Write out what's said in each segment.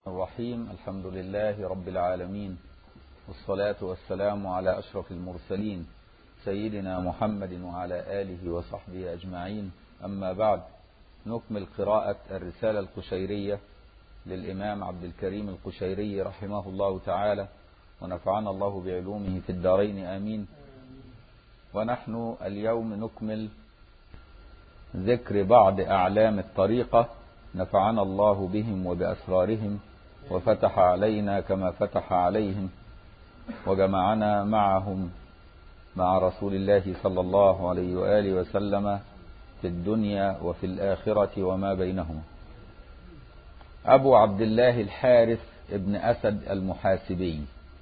الرحيم. الحمد لله رب العالمين، والصلاة والسلام على أشرف المرسلين سيدنا محمد وعلى آله وصحبه أجمعين. أما بعد، نكمل قراءة الرسالة القشيرية للإمام عبد الكريم القشيري رحمه الله تعالى، ونفعنا الله بعلومه في الدارين آمين. ونحن اليوم نكمل ذكر بعض أعلام الطريقة، نفعنا الله بهم وبأسرارهم، وفتح علينا كما فتح عليهم، وجمعنا معهم مع رسول الله صلى الله عليه وآله وسلم في الدنيا وفي الآخرة وما بينهما. أبو عبد الله الحارث ابن أسد المحاسبي،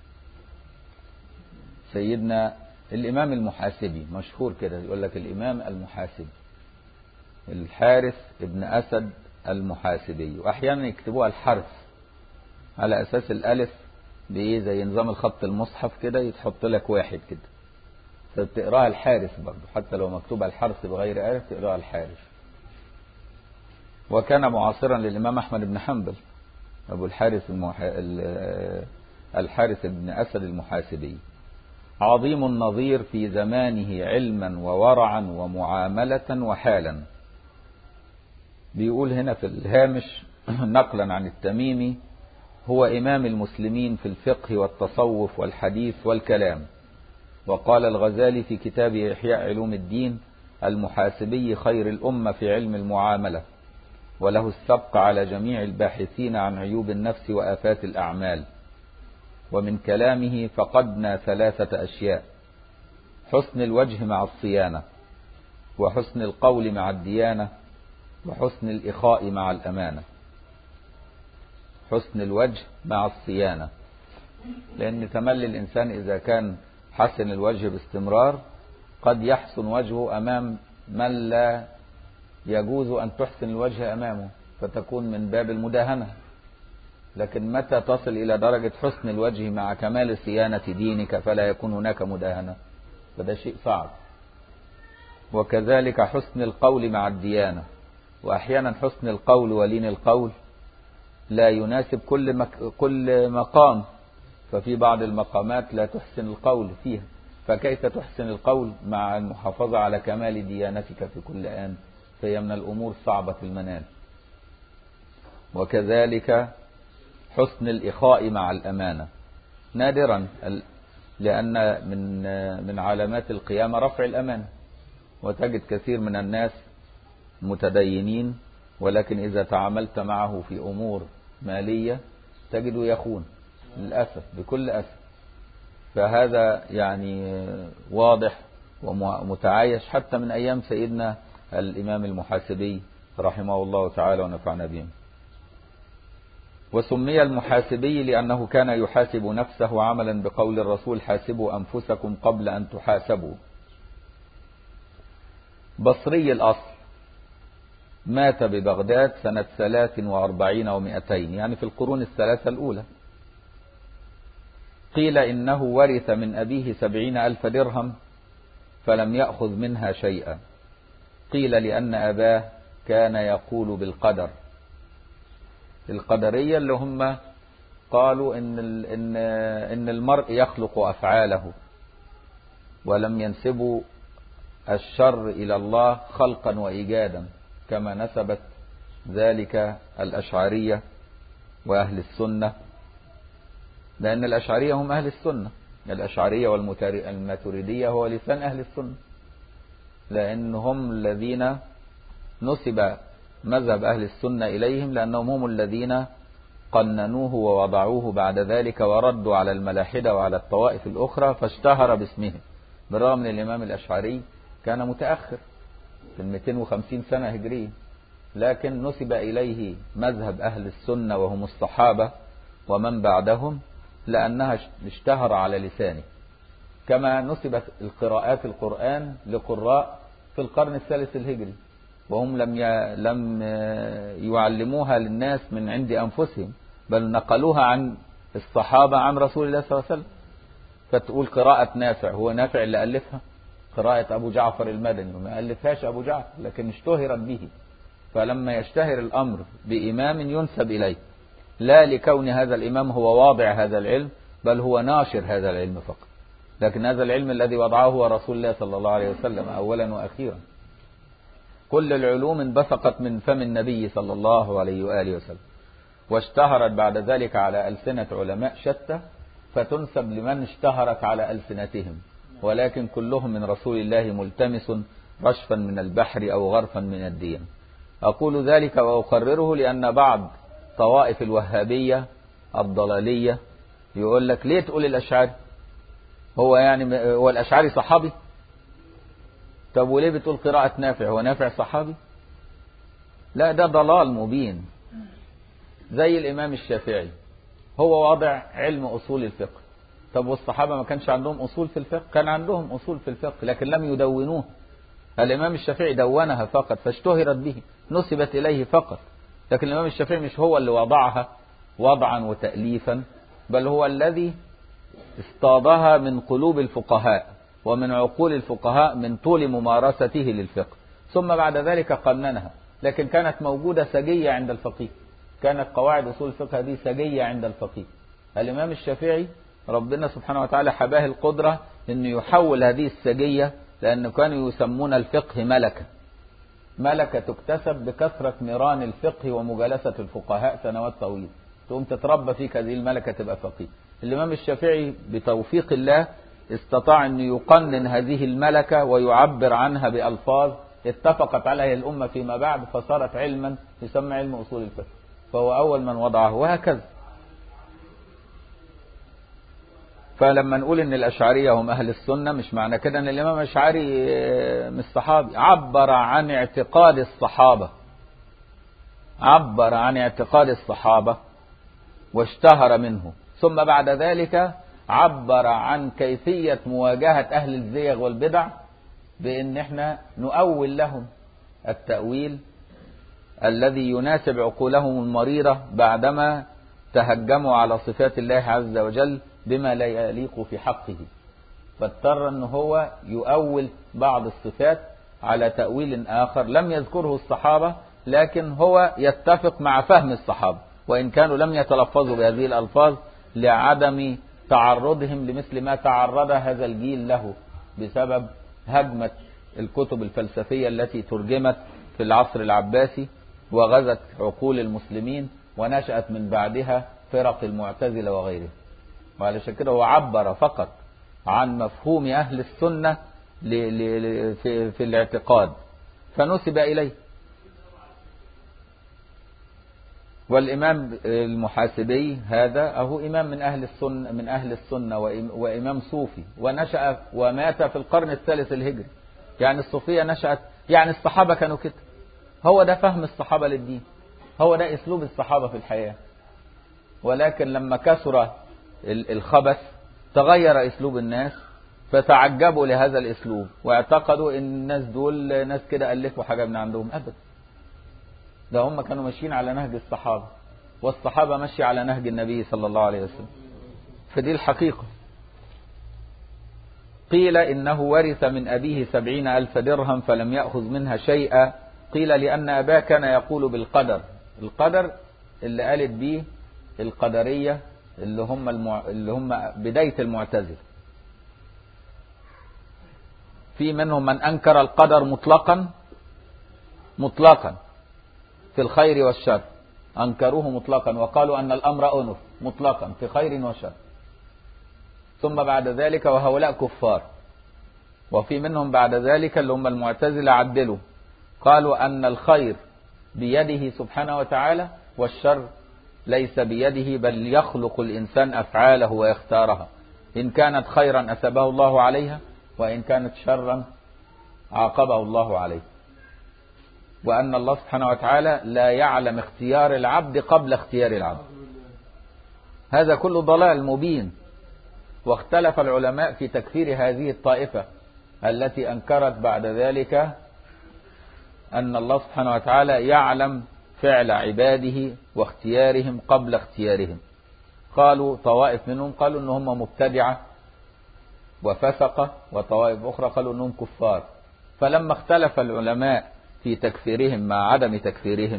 سيدنا الإمام المحاسبي مشهور كده، يقول لك الإمام المحاسبي الحارث ابن أسد المحاسبي، وأحيانا يكتبوها الحرث على أساس الألف بإيه، زي نظام الخط المصحف كده، يتحط لك واحد كده فبتقراها الحارث برضه، حتى لو مكتوبة الحرث بغير ألف تقراها الحارث. وكان معاصرا للإمام أحمد بن حنبل أبو الحارث الحارث بن أسد المحاسبي، عظيم النظير في زمانه علما وورعا ومعاملة وحالا. بيقول هنا في الهامش نقلا عن التميمي: هو إمام المسلمين في الفقه والتصوف والحديث والكلام. وقال الغزالي في كتابه إحياء علوم الدين: المحاسبي خير الأمة في علم المعاملة، وله السبق على جميع الباحثين عن عيوب النفس وآفات الأعمال. ومن كلامه فقدنا 3 أشياء: حسن الوجه مع الصيانة، وحسن القول مع الديانة، وحسن الإخاء مع الأمانة. حسن الوجه مع الصيانة، لأن تملي الإنسان إذا كان حسن الوجه باستمرار قد يحسن وجهه أمام من لا يجوز أن تحسن الوجه أمامه، فتكون من باب المداهنة. لكن متى تصل إلى درجة حسن الوجه مع كمال صيانة دينك فلا يكون هناك مداهنة، فده شيء صعب. وكذلك حسن القول مع الديانة، وأحيانا حسن القول ولين القول لا يناسب كل مقام، ففي بعض المقامات لا تحسن القول فيها، فكيف تحسن القول مع المحافظة على كمال ديانتك في كل آن؟ فهي من الأمور صعبة المنال. وكذلك حسن الإخاء مع الأمانة، نادرا، لأن من علامات القيامة رفع الأمانة، وتجد كثير من الناس متدينين ولكن إذا تعاملت معه في أمور مالية تجده يخون للأسف، بكل أسف. فهذا يعني واضح ومتعايش حتى من أيام سيدنا الإمام المحاسبي رحمه الله تعالى ونفعنا بهم. وسمي المحاسبي لأنه كان يحاسب نفسه عملا بقول الرسول: حاسبوا أنفسكم قبل أن تحاسبوا. بصري الأصل، مات ببغداد سنة 43 و200، يعني في القرون الثلاثة الأولى. قيل إنه ورث من أبيه 70,000 درهم فلم يأخذ منها شيئا. قيل لأن أباه كان يقول بالقدر. القدرية اللي هم قالوا إن المرء يخلق أفعاله، ولم ينسبوا الشر إلى الله خلقا وإيجادا كما نسبت ذلك الأشعرية وأهل السنة، لأن الأشعرية هم أهل السنة. الأشعرية والماتريدية هو لسان أهل السنة، لأنهم الذين نسب مذهب أهل السنة إليهم، لأنهم هم الذين قننوه ووضعوه بعد ذلك وردوا على الملاحدة وعلى الطوائف الأخرى فاشتهر باسمهم. بالرغم من الإمام الأشعري كان متأخر في 250 سنة هجرية، لكن نسب إليه مذهب أهل السنة وهم الصحابة ومن بعدهم لأنها اشتهر على لسانه. كما نسبت القراءات القرآن لقراء في القرن الثالث الهجري، وهم لم يعلموها للناس من عند أنفسهم، بل نقلوها عن الصحابة عن رسول الله صلى الله عليه وسلم. فتقول قراءة نافع، هو نافع اللي ألفها؟ قراءة أبو جعفر المدني وما ألفهاش أبو جعفر، لكن اشتهرت به. فلما يشتهر الأمر بإمام ينسب إليه لا لكون هذا الإمام هو واضع هذا العلم، بل هو ناشر هذا العلم فقط. لكن هذا العلم الذي وضعه هو رسول الله صلى الله عليه وسلم أولا وأخيرا. كل العلوم انبثقت من فم النبي صلى الله عليه وآله وسلم، واشتهرت بعد ذلك على ألسنة علماء شتى، فتنسب لمن اشتهرت على ألسنتهم، ولكن كلهم من رسول الله ملتمس رشفا من البحر أو غرفا من الدين. أقول ذلك وأقرره لأن بعض طوائف الوهابية الضلالية يقول لك ليه تقول الأشعري؟ هو الأشعري صحابي؟ طب وليه بتقول قراءة نافع؟ هو نافع صحابي؟ لا، ده ضلال مبين. زي الإمام الشافعي، هو وضع علم أصول الفقه. طب والصحابة ما كانش عندهم أصول في الفقه؟ كان عندهم أصول في الفقه لكن لم يدونوه. الإمام الشافعي دونها فقط فاشتهرت به، نسبت إليه فقط. لكن الإمام الشافعي مش هو اللي وضعها وضعا وتأليفا، بل هو الذي اصطادها من قلوب الفقهاء ومن عقول الفقهاء من طول ممارسته للفقه، ثم بعد ذلك قننها. لكن كانت موجودة سجية عند الفقيه، كانت قواعد أصول الفقه دي سجية عند الفقيه. الإمام الشافعي ربنا سبحانه وتعالى حباه القدرة أنه يحول هذه السجية، لأنه كانوا يسمون الفقه ملكة تكتسب بكثرة نيران الفقه ومجالسة الفقهاء سنوات طويلة، تقوم تتربى فيك هذه الملكة تبقى فقيه. الإمام الشافعي بتوفيق الله استطاع أن يقنن هذه الملكة ويعبر عنها بألفاظ اتفقت عليها الأمة فيما بعد، فصارت علما يسمى علم أصول الفقه، فهو أول من وضعه، وهكذا. فلما نقول ان الأشعرية هم أهل السنة، مش معنى كده ان الإمام الأشعري مش صحابي. عبر عن اعتقاد الصحابة واشتهر منه، ثم بعد ذلك عبر عن كيفية مواجهة أهل الزيغ والبدع بأن احنا نؤول لهم التأويل الذي يناسب عقولهم المريضة بعدما تهجموا على صفات الله عز وجل بما لا يليق في حقه، فاضطر أنه هو يؤول بعض الصفات على تأويل آخر لم يذكره الصحابة، لكن هو يتفق مع فهم الصحابة وإن كانوا لم يتلفظوا بهذه الألفاظ لعدم تعرضهم لمثل ما تعرض هذا الجيل له بسبب هجمة الكتب الفلسفية التي ترجمت في العصر العباسي وغزت عقول المسلمين، ونشأت من بعدها فرق المعتزلة وغيره. وعلشان كده هو عبر فقط عن مفهوم أهل السنة في الاعتقاد فنسب إليه. والإمام المحاسبي هذا أهو إمام من أهل السنة وإمام صوفي، ونشأ ومات في القرن الثالث الهجري. يعني الصوفية نشأت، يعني الصحابة كانوا كده، هو ده فهم الصحابة للدين، هو ده أسلوب الصحابة في الحياة. ولكن لما كثر الخبث تغير أسلوب الناس فتعجبوا لهذا الأسلوب واعتقدوا إن الناس دول ناس كده ألفوا حاجة من عندهم. أبدا، ده هم كانوا ماشيين على نهج الصحابة، والصحابة ماشي على نهج النبي صلى الله عليه وسلم، فدي الحقيقة. قيل إنه ورث من أبيه 70,000 درهم فلم يأخذ منها شيئا. قيل لأن أباه كان يقول بالقدر. القدر اللي قالت به القدرية اللي هم بداية المعتزلة. في منهم من أنكر القدر مطلقا في الخير والشر، أنكروه مطلقا وقالوا أن الأمر أنف مطلقا في خير وشر، ثم بعد ذلك وهؤلاء كفار. وفي منهم بعد ذلك اللي هم المعتزلة عدلوا، قالوا أن الخير بيده سبحانه وتعالى والشر ليس بيده، بل يخلق الإنسان أفعاله ويختارها، إن كانت خيرا أثابه الله عليها وإن كانت شرا عاقبه الله عليه. وأن الله سبحانه وتعالى لا يعلم اختيار العبد قبل اختيار العبد. هذا كله ضلال مبين. واختلف العلماء في تكفير هذه الطائفة التي أنكرت بعد ذلك أن الله سبحانه وتعالى يعلم فعل عباده واختيارهم قبل اختيارهم. قالوا طوائف منهم قالوا أنهم مبتدعة وفسقة، وطوائف أخرى قالوا أنهم كفار. فلما اختلف العلماء في تكفيرهم مع عدم تكفيرهم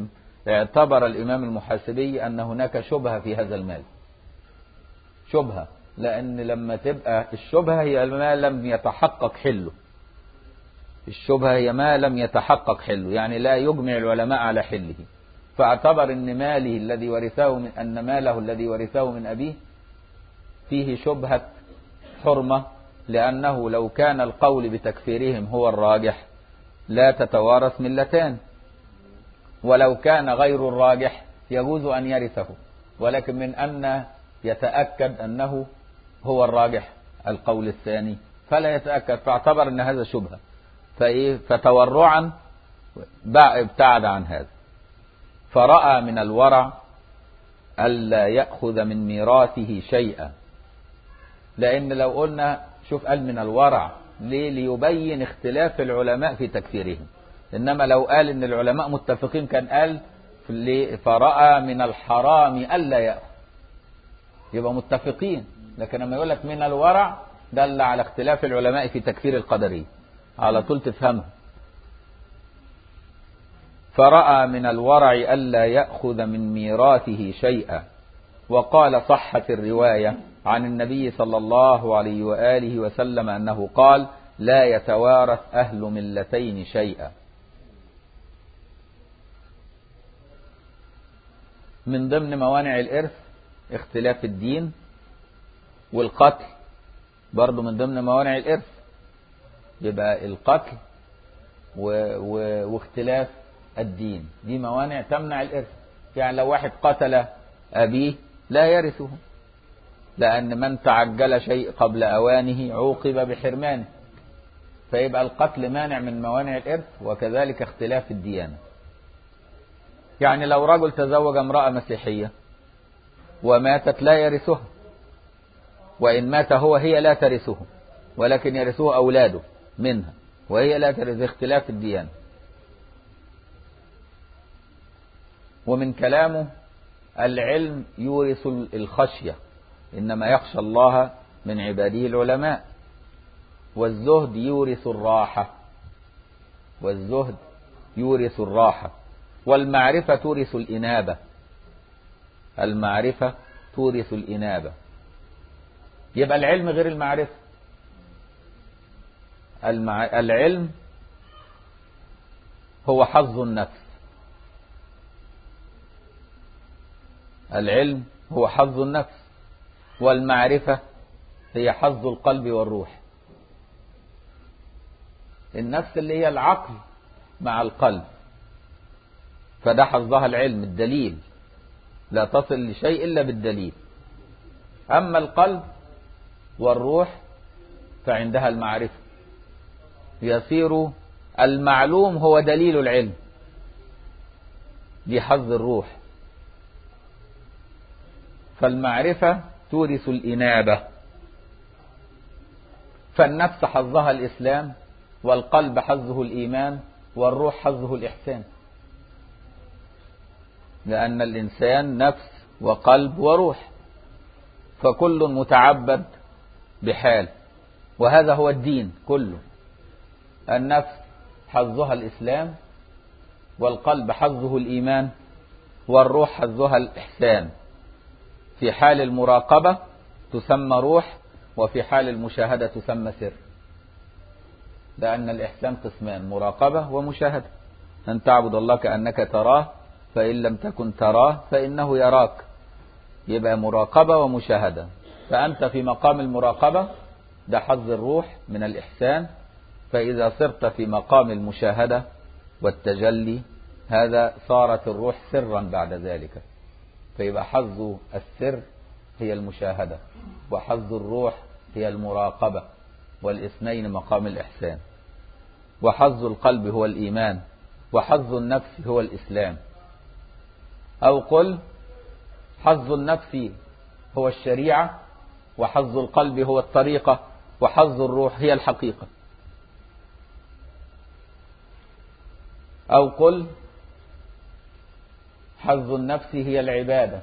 اعتبر الإمام المحاسبي أن هناك شبهة في هذا المال، شبهة، لأن لما تبقى الشبهة هي ما لم يتحقق حله، الشبهة هي ما لم يتحقق حله، يعني لا يجمع العلماء على حله، فاعتبر أن ماله الذي ورثه أن ماله الذي ورثه من أبيه فيه شبهة حرمة، لأنه لو كان القول بتكفيرهم هو الراجح لا تتوارث ملتان، ولو كان غير الراجح يجوز أن يرثه، ولكن من أن يتأكد أنه هو الراجح القول الثاني فلا يتأكد، فاعتبر أن هذا شبهة، فتورعا ابتعد عن هذا، فرأى من الورع ألا يأخذ من ميراثه شيئا. لأن لو قلنا شوف قال من الورع ليه؟ ليبين اختلاف العلماء في تكفيرهم، إنما لو قال إن العلماء متفقين كان قال فرأى من الحرام ألا يأخذ، يبقى متفقين، لكن لما يقول لك من الورع دل على اختلاف العلماء في تكفير القدرية، على طول تفهمها. فرأى من الورع ألا يأخذ من ميراثه شيئا. وقال صحت الرواية عن النبي صلى الله عليه وآله وسلم أنه قال لا يتوارث أهل ملتين شيئا. من ضمن موانع الإرث اختلاف الدين، والقتل برضو من ضمن موانع الإرث، يبقى القتل واختلاف الدين دي موانع تمنع الإرث. يعني لو واحد قتل أبيه لا يرثه، لأن من تعجل شيء قبل أوانه عوقب بحرمانه، فيبقى القتل مانع من موانع الإرث، وكذلك اختلاف الديانة. يعني لو رجل تزوج امرأة مسيحية وماتت لا يرثها، وإن مات هو هي لا ترثه، ولكن يرثه أولاده منها وهي لا ترث، اختلاف الديانة. ومن كلامه العلم يورث الخشية، إنما يخشى الله من عباده العلماء. والزهد يورث الراحة، والزهد يورث الراحة. والمعرفة تورث الإنابة، المعرفة تورث الإنابة. يبقى العلم غير المعرفة. العلم هو حظ النفس، العلم هو حظ النفس، والمعرفة هي حظ القلب والروح. النفس اللي هي العقل مع القلب، فده حظها العلم، الدليل، لا تصل لشيء إلا بالدليل. أما القلب والروح فعندها المعرفة، يصير المعلوم هو دليل العلم، دي حظ الروح. فالمعرفة تورث الإنابة، فالنفس حظها الإسلام، والقلب حظه الإيمان، والروح حظه الإحسان، لأن الإنسان نفس وقلب وروح، فكل متعبد بحال، وهذا هو الدين كله. النفس حظها الإسلام، والقلب حظه الإيمان، والروح حظها الإحسان. في حال المراقبة تسمى روح، وفي حال المشاهدة تسمى سر، لأن الإحسان قسمان، مراقبة ومشاهدة. أن تعبد الله كأنك تراه، فإن لم تكن تراه فإنه يراك. يبقى مراقبة ومشاهدة، فأنت في مقام المراقبة ده حظ الروح من الإحسان، فإذا صرت في مقام المشاهدة والتجلي هذا صارت الروح سرا بعد ذلك، فيبقى حظ السر هي المشاهدة، وحظ الروح هي المراقبة، والاثنين مقام الإحسان. وحظ القلب هو الإيمان، وحظ النفس هو الإسلام. أو قل حظ النفس هو الشريعة، وحظ القلب هو الطريقة، وحظ الروح هي الحقيقة. أو قل حظ النفس هي العبادة،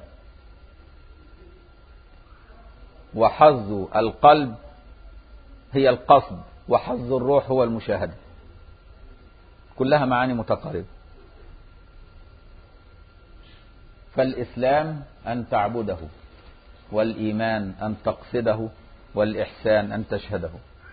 وحظ القلب هي القصد، وحظ الروح هو المشاهدة. كلها معاني متقاربة. فالإسلام أن تعبده، والإيمان أن تقصده، والإحسان أن تشهده.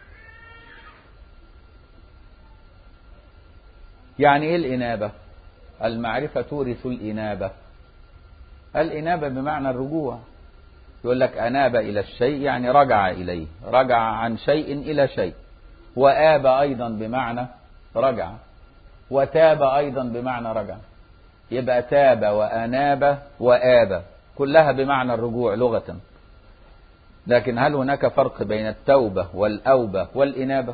يعني إيه الإنابة؟ المعرفة تورث الإنابة. الإنابة بمعنى الرجوع. يقول لك أناب إلى الشيء يعني رجع إليه، رجع عن شيء إلى شيء. وآب أيضا بمعنى رجع، وتاب أيضا بمعنى رجع. يبقى تاب وأناب وآب كلها بمعنى الرجوع لغة. لكن هل هناك فرق بين التوبة والأوبة والإنابة؟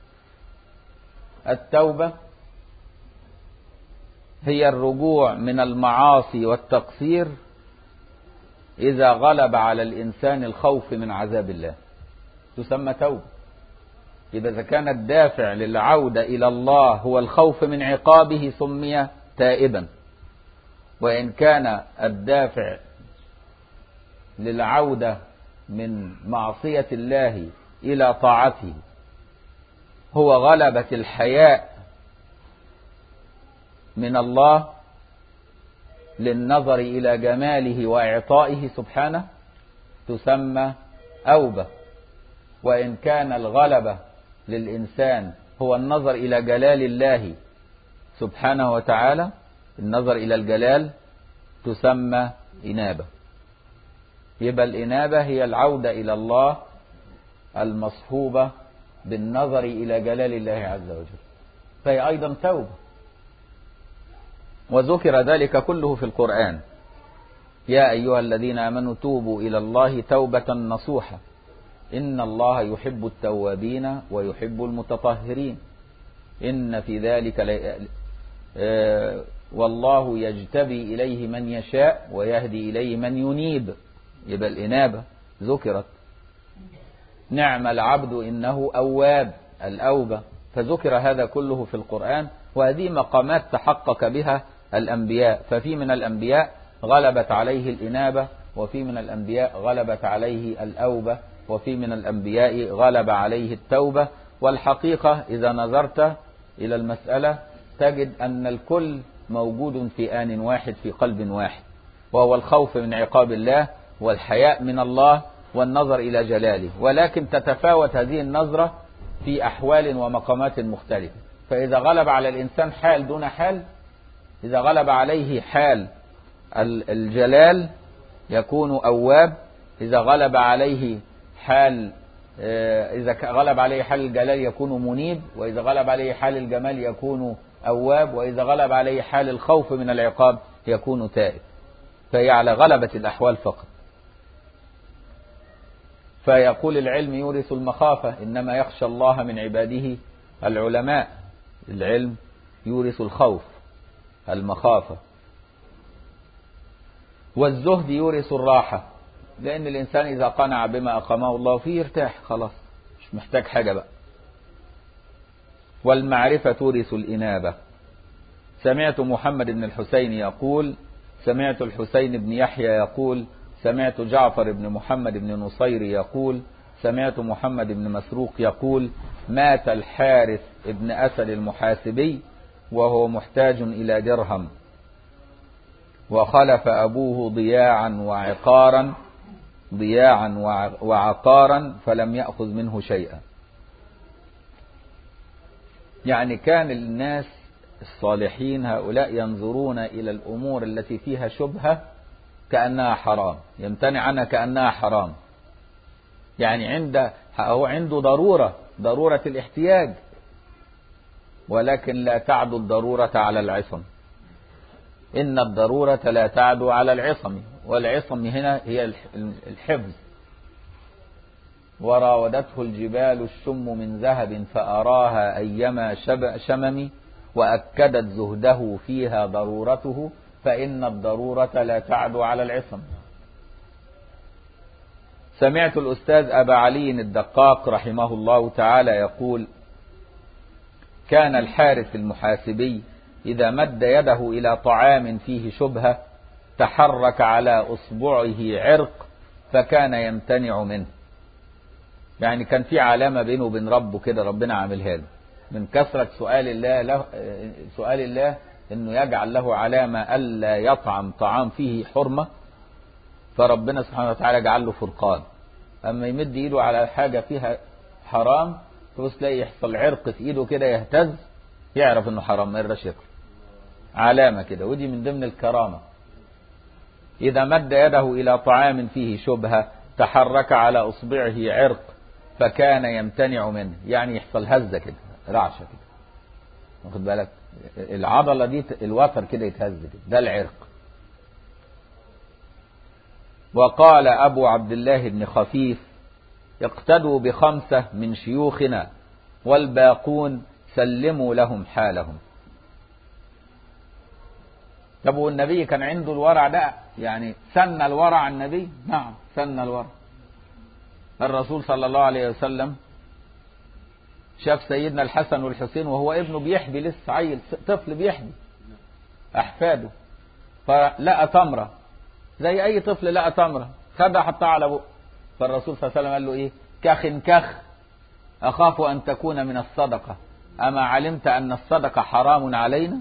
التوبة هي الرجوع من المعاصي والتقصير إذا غلب على الإنسان الخوف من عذاب الله، تسمى توبة. إذا كان الدافع للعودة إلى الله هو الخوف من عقابه سمي تائبا، وإن كان الدافع للعودة من معصية الله إلى طاعته هو غلبة الحياء من الله للنظر إلى جماله وإعطائه سبحانه، تسمى أوبة. وإن كان الغلبة للإنسان هو النظر إلى جلال الله سبحانه وتعالى، النظر إلى الجلال، تسمى إنابة. يبقى الإنابة هي العودة إلى الله المصحوبة بالنظر إلى جلال الله عز وجل، فهي أيضا توبة. وذكر ذلك كله في القرآن: يا أيها الذين آمنوا توبوا إلى الله توبة نصوحا إن الله يحب التوابين ويحب المتطهرين إن في ذلك والله يجتبي إليه من يشاء ويهدي إليه من ينيب. يبقى الإنابة ذكرت. نعم العبد إنه أواب، الأوبة. فذكر هذا كله في القرآن، وهذه مقامات تحقق بها الأنبياء. ففي من الأنبياء غلبت عليه الإنابة، وفي من الأنبياء غلبت عليه الأوبة، وفي من الأنبياء غلب عليه التوبة. والحقيقة إذا نظرت إلى المسألة تجد أن الكل موجود في آن واحد في قلب واحد، وهو الخوف من عقاب الله والحياء من الله والنظر إلى جلاله. ولكن تتفاوت هذه النظرة في أحوال ومقامات مختلفة. فإذا غلب على الإنسان حال دون حال، إذا غلب عليه حال الجلال يكون أواب، إذا غلب عليه حال الجلال يكون منيب، وإذا غلب عليه حال الجمال يكون أواب، وإذا غلب عليه حال الخوف من العقاب يكون تائب. فهي على غلبة الأحوال فقط. فيقول العلم يورث المخافة، إنما يخشى الله من عباده العلماء. العلم يورث الخوف، المخافة. والزهد يورث الراحة، لأن الإنسان إذا قنع بما أقامه الله فيه يرتاح، خلاص مش محتاج حاجة بقى. والمعرفة تورث الإنابة. سمعت محمد بن الحسين يقول: سمعت الحسين بن يحيى يقول: سمعت جعفر بن محمد بن نصير يقول: سمعت محمد بن مسروق يقول: مات الحارث بن أسد المحاسبي وهو محتاج إلى درهم، وخلف أبوه ضياعا وعقارا فلم يأخذ منه شيئا. يعني كان الناس الصالحين هؤلاء ينظرون إلى الأمور التي فيها شبهة كأنها حرام، يمتنع عنها كأنها حرام. يعني هو عنده ضرورة الاحتياج، ولكن لا تعدو الضرورة على العصم. إن الضرورة لا تعدو على العصم، والعصم هنا هي الحفظ. وراودته الجبال الشم من ذهب فأراها أيما شمم، وأكدت زهده فيها ضرورته، فإن الضرورة لا تعدو على العصم. سمعت الأستاذ أبا علي الدقاق رحمه الله تعالى يقول: كان الحارث المحاسبي إذا مد يده إلى طعام فيه شبهة تحرك على أصبعه عرق فكان يمتنع منه. يعني كان في علامة بينه وبين ربه كده، ربنا عاملها له من كثرة سؤال الله انه يجعل له علامة الا يطعم طعام فيه حرمة، فربنا سبحانه وتعالى جعل له فرقان. اما يمد ايده على حاجة فيها حرام تبص تلاقي يحصل عرق في ايده كده يهتز، يعرف انه حرام ما يرضاش ياكل، علامة كده. ودي من ضمن الكرامة. اذا مد يده الى طعام فيه شبهة تحرك على اصبعه عرق فكان يمتنع منه، يعني يحصل هزة كده، رعشة كده، واخد بالك؟ العضلة دي الوتر كده يتهز كده، ده العرق. وقال أبو عبد الله بن خفيف: اقتدوا بخمسة من شيوخنا والباقون سلموا لهم حالهم. طب والنبي كان عنده الورع ده؟ يعني سن الورع النبي؟ نعم سن الورع. الرسول صلى الله عليه وسلم شاف سيدنا الحسن والحسين وهو ابنه بيحبي، لسه عيل طفل بيحبي أحفاده، فلقى تمرة زي أي طفل لقى تمرة، خدها حطها على بقه. فالرسول صلى الله عليه وسلم قال له إيه؟ كخ كخ، أخاف أن تكون من الصدقة، أما علمت أن الصدقة حرام علينا؟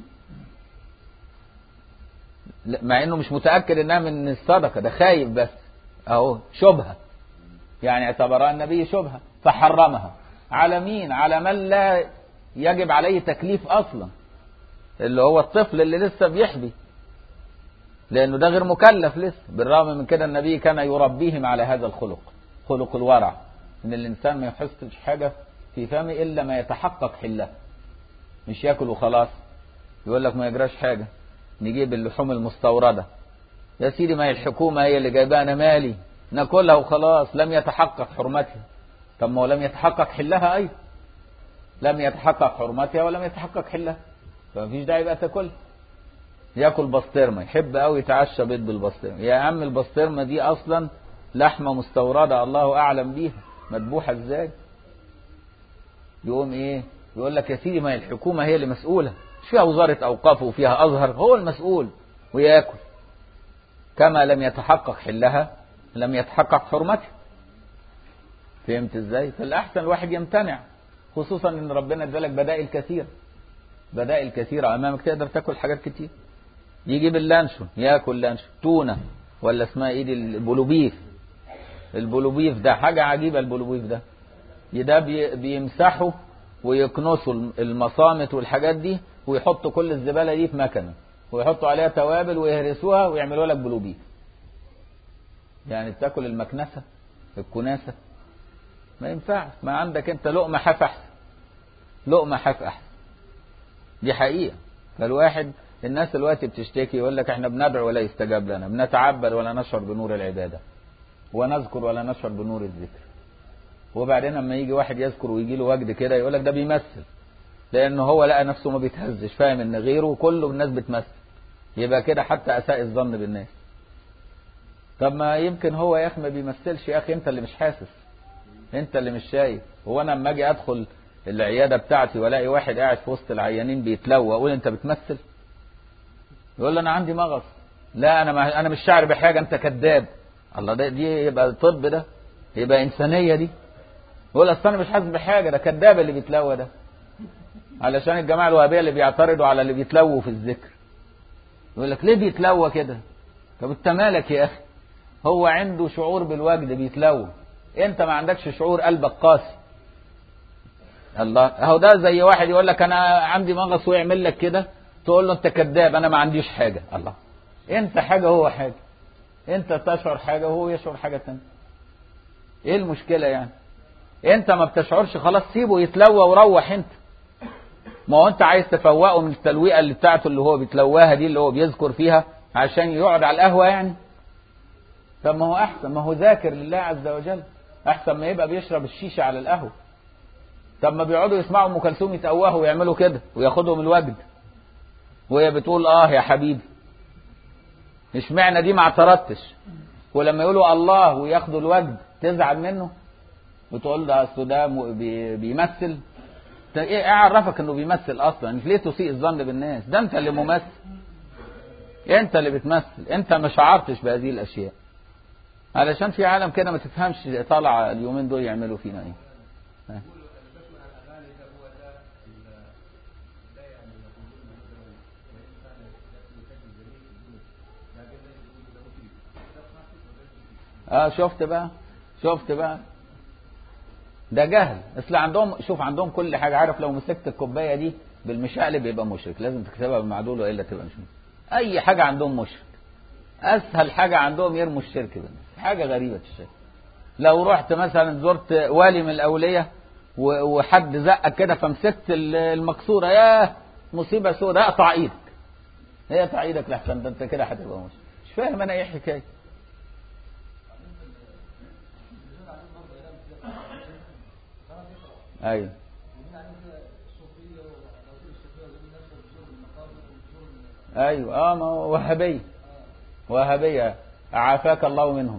مع إنه مش متأكد إنها من الصدقة، ده خايف بس أهو شبهة، يعني اعتبرها النبي شبهة فحرمها. على مين؟ على من لا يجب عليه تكليف أصلا، اللي هو الطفل اللي لسه بيحبي، لأنه ده غير مكلف لسه. بالرغم من كده النبي كان يربيهم على هذا الخلق، خلق الورع، إن الإنسان ما يحسش حاجة في فمه إلا ما يتحقق حله، مش ياكل وخلاص. يقول لك ما يجراش حاجة، نجيب اللحوم المستوردة، يا سيدي ما هي الحكومة هي اللي جايبها، أنا مالي، ناكلها وخلاص، لم يتحقق حرمتها. طب ما هو لم يتحقق حلها أيضا، لم يتحقق حرمتها ولم يتحقق حلها، فمفيش داعي بقى تاكل. ياكل بسطرمة، يحب قوي يتعشى بيض بالبسطرمة، يا عم البسطرمة دي أصلا لحمة مستوردة الله أعلم بيها مذبوحة إزاي. يقوم إيه؟ يقول لك يا سيدي ما هي الحكومة هي اللي مسؤولة، مش فيها وزارة أوقاف وفيها أزهر، هو المسؤول، وياكل. كما لم يتحقق حلها لم يتحقق حرمتها. فهمت ازاي؟ فالأحسن الواحد يمتنع، خصوصا ان ربنا ادالك بدائل كثيرة، بدائل كثيرة امامك، تقدر تاكل حاجات كتير. يجيب اللانشون ياكل لانشون، تونة، ولا اسمها ايه دي، البولوبيف. البولوبيف ده حاجة عجيبة، البولوبيف ده بيمسحوا ويكنسوا المصامت والحاجات دي، ويحطوا كل الزبالة دي في مكنة، ويحطوا عليها توابل ويهرسوها ويعملوا لك بولوبيف. يعني تاكل المكنسة الكناسة ما ينفعش. ما عندك انت لقمة حاف احسن، لقمة حاف احسن، دي حقيقة. فالواحد الناس دلوقتي بتشتكي يقول لك احنا بندعو ولا يستجاب لنا، بنتعبد ولا نشعر بنور العبادة، ونذكر ولا نشعر بنور الذكر. وبعدين لما يجي واحد يذكر ويجي له وجد كده يقول لك ده بيمثل، لانه هو لقى نفسه ما بيتهزش، فاهم ان غيره كله الناس بتمثل، يبقى كده حتى اساء الظن بالناس. طب ما يمكن هو يا اخي ما بيمثلش، يا اخي انت اللي مش حاسس، انت اللي مش شايف. هو انا لما اجي ادخل العياده بتاعتي والاقي واحد قاعد في وسط العيانين بيتلوى اقول انت بتمثل؟ يقول لي انا عندي مغص. لا انا مش شاعر بحاجه، انت كذاب. الله، دي يبقى طب، ده يبقى انسانيه دي. يقول اصل انا مش حاسس بحاجه، ده كذاب اللي بيتلوى ده. علشان الجماعه الوهابيه اللي بيعترضوا على اللي بيتلووا في الذكر يقول لك ليه بيتلوى كده؟ طب انت مالك يا اخي؟ هو عنده شعور بالوجد بيتلوى، انت ما عندكش شعور، قلبك قاسي. الله، اهو ده زي واحد يقول لك انا عندي مغص ويعمل لك كده، تقول له انت كذاب انا ما عنديش حاجه. الله، انت حاجه هو حاجه، انت تشعر حاجه وهو يشعر حاجه ثانيه. ايه المشكله يعني؟ انت ما بتشعرش، خلاص سيبه يتلوى وروح انت. ما هو انت عايز تفوقه من التلويقه اللي بتاعته اللي هو بيتلواها دي، اللي هو بيذكر فيها عشان يقعد على القهوه يعني؟ طب ما هو احسن، ما هو ذاكر لله عز وجل، احسن ما يبقى بيشرب الشيشه على القهوه. طب ما بيقعدوا يسمعوا ام كلثوم يتقوهوا ويعملوا كده وياخدهم الوجد، وهي بتقول اه يا حبيبي. اشمعنى دي ما اعترضتش؟ ولما يقولوا الله وياخدوا الوجد تزعل منه وتقول ده اصل ده بيمثل؟ ايه عرفك انه بيمثل اصلا؟ ليه تسيء الظن بالناس؟ ده انت اللي ممثل، انت اللي بتمثل، انت ما شعرتش بهذه الاشياء. علشان في عالم كده ما تفهمش طالع اليومين دول يعملوا فينا ايه. شفت بقى، شفت بقى، ده جهل. اصل عندهم، شوف عندهم كل حاجه. عارف لو مسكت الكوبايه دي بالمشقلب يبقى مشرك، لازم تكسبها بالمعدول والا تبقى مش مشرك. اي حاجه عندهم مشرك. اسهل حاجه عندهم يرموا الشرك بالناس. حاجه غريبه الشرك. لو رحت مثلا زرت والي من الاولياء وحد زقك كده فمسكت المكسوره، ياه مصيبه سوداء، اقطع ايدك. هي اقطع ايدك لحسن ده انت كده هتبقى مش فاهم انا ايه الحكايه. ايوه ايوه ما هو وهابيه، وهابيه عافاك الله منهم.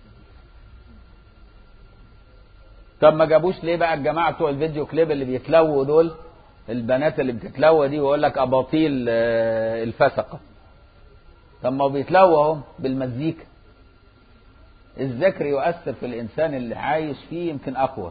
طب ما جابوش ليه بقى الجماعه بتوع الفيديو كليب اللي بيتلووا دول، البنات اللي بتتلوى دي ويقول لك اباطيل الفسقه. طب ما هو بيتلوى اهو بالمزيكا. الذكر يؤثر في الانسان اللي عايش فيه يمكن اقوى.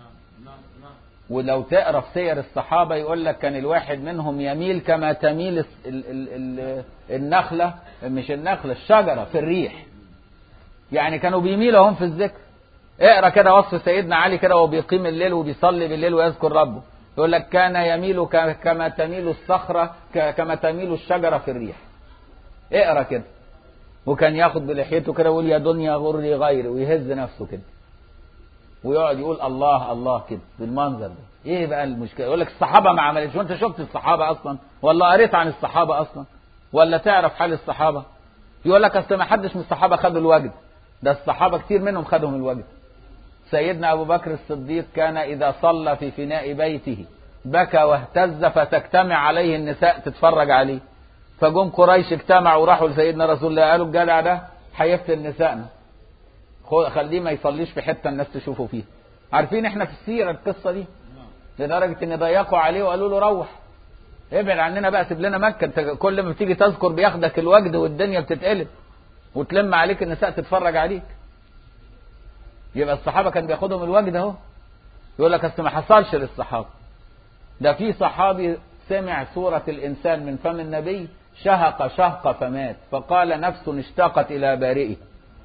ولو تقرا في سير الصحابه يقول لك كان الواحد منهم يميل كما تميل النخله، مش النخله، الشجره في الريح. يعني كانوا بيميلوا هم في الذكر. اقرا كده وصف سيدنا علي كده وهو بيقيم الليل وبيصلي بالليل ويذكر ربه، يقول لك كان يميل كما تميل الصخره، كما تميل الشجره في الريح. اقرا كده. وكان ياخد بلحيته كده ويقول يا دنيا غري غيري، ويهز نفسه كده ويقعد يقول الله الله كده بالمنظر ده. ايه بقى المشكله؟ يقول لك الصحابه ما عملتش. وانت شفت الصحابه اصلا ولا قريت عن الصحابه اصلا ولا تعرف حال الصحابه؟ يقول لك اصل ما حدش من الصحابه خدوا الوجد. ده الصحابه كتير منهم خدهم الوجد. سيدنا ابو بكر الصديق كان اذا صلى في فناء بيته بكى واهتز فتجتمع عليه النساء تتفرج عليه. فجم قريش اجتمعوا وراحوا لسيدنا رسول الله قالوا الجدع ده هيفتن نسائنا، خليه ما يصليش في حته الناس تشوفه فيها. عارفين احنا في السيره القصه دي، لدرجه ان ضيقوا عليه وقالوا له روح ابعد عننا بقى، سيب لنا مكه. انت كل ما بتيجي تذكر بياخدك الوجد والدنيا بتتقلب وتلم عليك النساء تتفرج عليك. يبقى الصحابه كان بياخدهم الوجد اهو. يقول لك اصل ما حصلش للصحابه. ده في صحابي سمع سوره الانسان من فم النبي شهق شهق فمات، فقال نفس اشتاقت الى بارئه.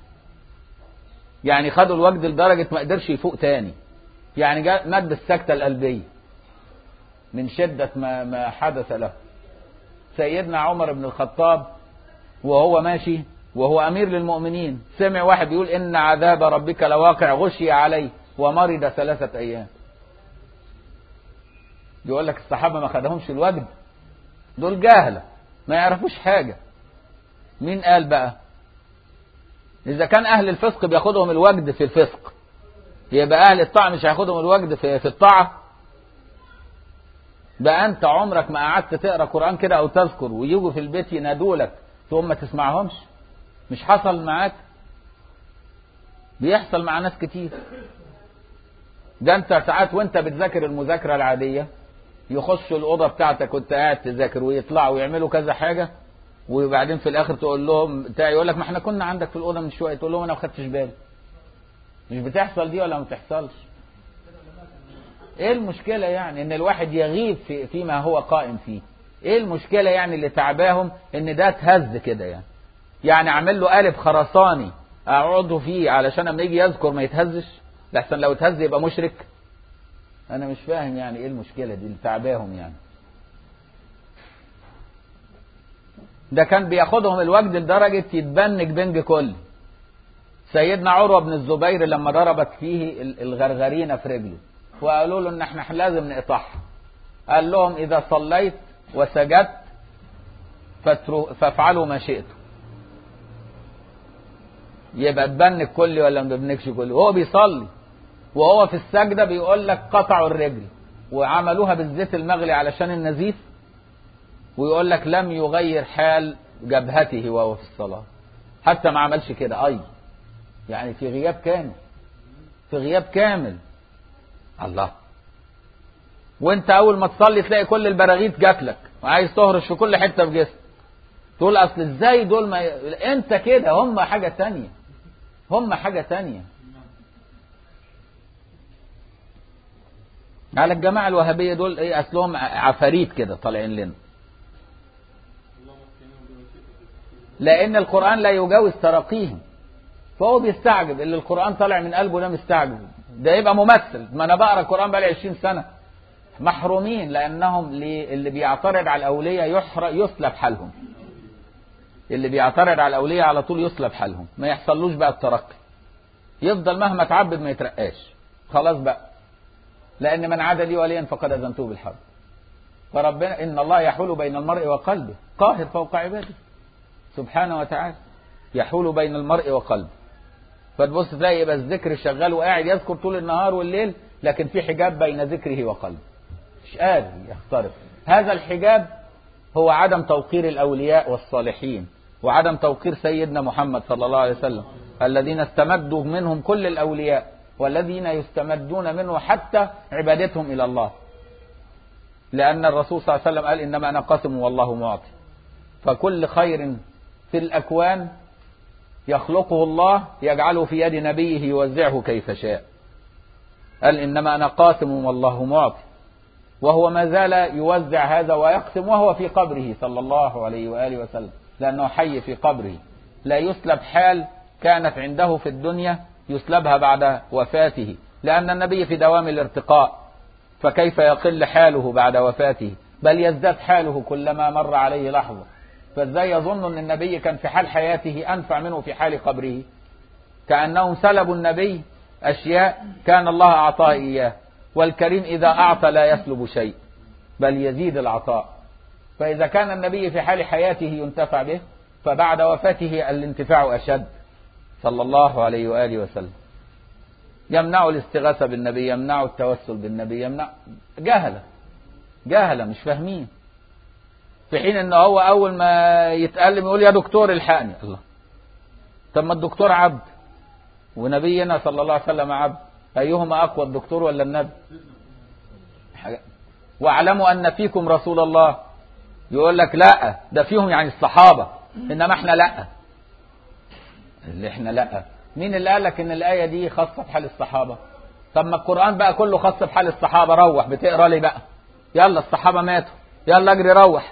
يعني خدوا الوجد لدرجه ما قدرش يفوق تاني. يعني مات بالسكته القلبيه من شده ما حدث له. سيدنا عمر بن الخطاب وهو ماشي وهو امير للمؤمنين سمع واحد يقول ان عذاب ربك لواقع، غشي عليه ومرض 3 أيام. يقول لك الصحابه ما خدهمش الوجد، دول جاهله ما يعرفوش حاجه. مين قال بقى؟ اذا كان اهل الفسق بياخدهم الوجد في الفسق، يبقى اهل الطاعه مش هياخدهم الوجد في الطاعه؟ بقى انت عمرك ما قعدت تقرا قران كده او تذكر ويجوا في البيت ينادولك ثم ما تسمعهمش؟ مش حصل معاك؟ بيحصل مع ناس كتير. ده انت ساعات وانت بتذاكر المذاكره العاديه يخشوا الاوضه بتاعتك وانت قاعد تذاكر ويطلعوا ويعملوا كذا حاجه، وبعدين في الاخر تقول لهم يقول لك ما احنا كنا عندك في الاوضه من شويه، تقول لهم انا ما خدتش بالي. مش بتحصل دي ولا ما بتحصلش؟ ايه المشكله يعني ان الواحد يغيب فيما هو قائم فيه؟ ايه المشكله يعني اللي تعباهم ان ده اتهز كده؟ يعني اعمل له قالب خرساني اقعده فيه علشان اما يجي يذكر ما يتهزش؟ لحسن لو اتهز يبقى مشرك. انا مش فاهم يعني ايه المشكله دي اللي تعباهم يعني. ده كان بياخدهم الوجد لدرجه يتبنج بنج كلي. سيدنا عروه بن الزبير لما ضربت فيه الغرغرينه في رجله وقالوا له ان احنا لازم نقطعها، قال لهم اذا صليت وسجدت فافعلوا ما شئتم. يبقى تبنك كلي ولا ما تبنكش كلي؟ وهو بيصلي وهو في السجده بيقول لك قطعوا الرجل وعملوها بالزيت المغلي علشان النزيف، ويقول لك لم يغير حال جبهته وهو في الصلاه، حتى ما عملش كده. يعني في غياب كامل، في غياب كامل. الله. وانت اول ما تصلي تلاقي كل البراغيث جات لك وعايز تهرش في كل حته في جسمك، تقول اصل ازاي دول ما انت كده؟ هم حاجه تانية، هم حاجه تانية. على الجماعه الوهابيه دول ايه اصلهم؟ عفاريت كده طالعين لنا، لان القران لا يجاوز تراقيهم. فهو بيستعجب، اللي القرآن طالع من قلبه ده مستعجب، ده يبقى ممثل. ما انا بقرا القرآن بقالي 20 سنة. محرومين، لانهم اللي بيعترض على الاولياء يسلب حالهم. اللي بيعترض على الاولياء على طول يسلب حالهم، ما يحصلوش بقى الترقي، يفضل مهما تعبد ما يترقاش خلاص بقى. لان من عاد لي وليا فقد اذنته بالحرب. فربنا ان الله يحول بين المرء وقلبه، قاهر فوق عباده سبحانه وتعالى، يحول بين المرء وقلبه. فتبص تلاقي يبقى الذكر شغال وقاعد يذكر طول النهار والليل، لكن في حجاب بين ذكره وقلبه، مش قادر يخترق. هذا الحجاب هو عدم توقير الأولياء والصالحين، وعدم توقير سيدنا محمد صلى الله عليه وسلم، الذين استمدوا منهم كل الأولياء، والذين يستمدون منه حتى عبادتهم إلى الله. لأن الرسول صلى الله عليه وسلم قال إنما أنا قاسم والله معطي. فكل خير في الأكوان يخلقه الله يجعله في يد نبيه يوزعه كيف شاء. قال إنما أنا قاسم والله معطي، وهو ما زال يوزع هذا ويقسم وهو في قبره صلى الله عليه وآله وسلم، لأنه حي في قبره. لا يسلب حال كانت عنده في الدنيا يسلبها بعد وفاته، لأن النبي في دوام الارتقاء، فكيف يقل حاله بعد وفاته؟ بل يزداد حاله كلما مر عليه لحظة. فازاي يظن أن النبي كان في حال حياته أنفع منه في حال قبره؟ كأنهم سلبوا النبي أشياء كان الله أعطاه إياه، والكريم إذا أعطى لا يسلب شيء بل يزيد العطاء. فإذا كان النبي في حال حياته ينتفع به، فبعد وفاته الانتفاع أشد صلى الله عليه وآله وسلم. يمنع الاستغاثة بالنبي، يمنع التوسل بالنبي، يمنع. جهلة مش فاهمين. في حين ان هو اول ما يتألم يقول يا دكتور الحقني. الله، طب ما الدكتور عبد ونبينا صلى الله عليه وسلم عبد، ايهما اقوى، الدكتور ولا النبي؟ واعلموا ان فيكم رسول الله. يقول لك لا ده فيهم يعني الصحابة، انما احنا لا. اللي احنا لا، مين اللي قال لك ان الآية دي خاصة بحال الصحابة؟ طب ما القرآن بقى كله خاص بحال الصحابة. روح بتقرا لي بقى، يلا الصحابة ماتوا، يلا اجري روح.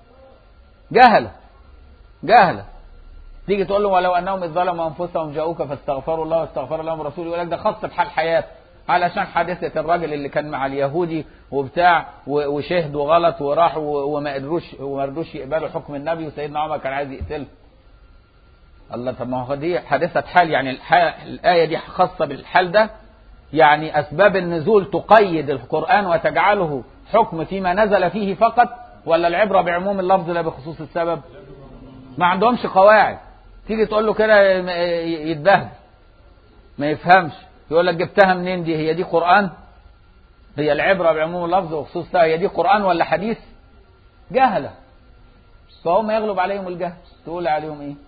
جهلة. تيجي تقول له ولو انهم اذ ظلموا انفسهم جاءوك فاستغفروا الله واستغفر لهم الرسول، يقول لك ده خاص بحال حياته، علشان حادثة الراجل اللي كان مع اليهودي وبتاع وشهدوا غلط وراحوا وما قدروش يقبلوا حكم النبي، وسيدنا عمر كان عايز يقتله. الله، طب ما هو دي حادثة حال، يعني الآية دي خاصة بالحال ده، يعني أسباب النزول تقيد القرآن وتجعله حكم فيما نزل فيه فقط، ولا العبرة بعموم اللفظ لا بخصوص السبب؟ ما عندهمش قواعد. تيجي تقول له كده يتبهدل ما يفهمش، يقول لك جبتها منين دي؟ هي دي قرآن؟ هي العبرة بعموم اللفظ وخصوص السبب، هي دي قرآن ولا حديث؟ جهلة. فهم يغلب عليهم الجهل، تقول عليهم ايه؟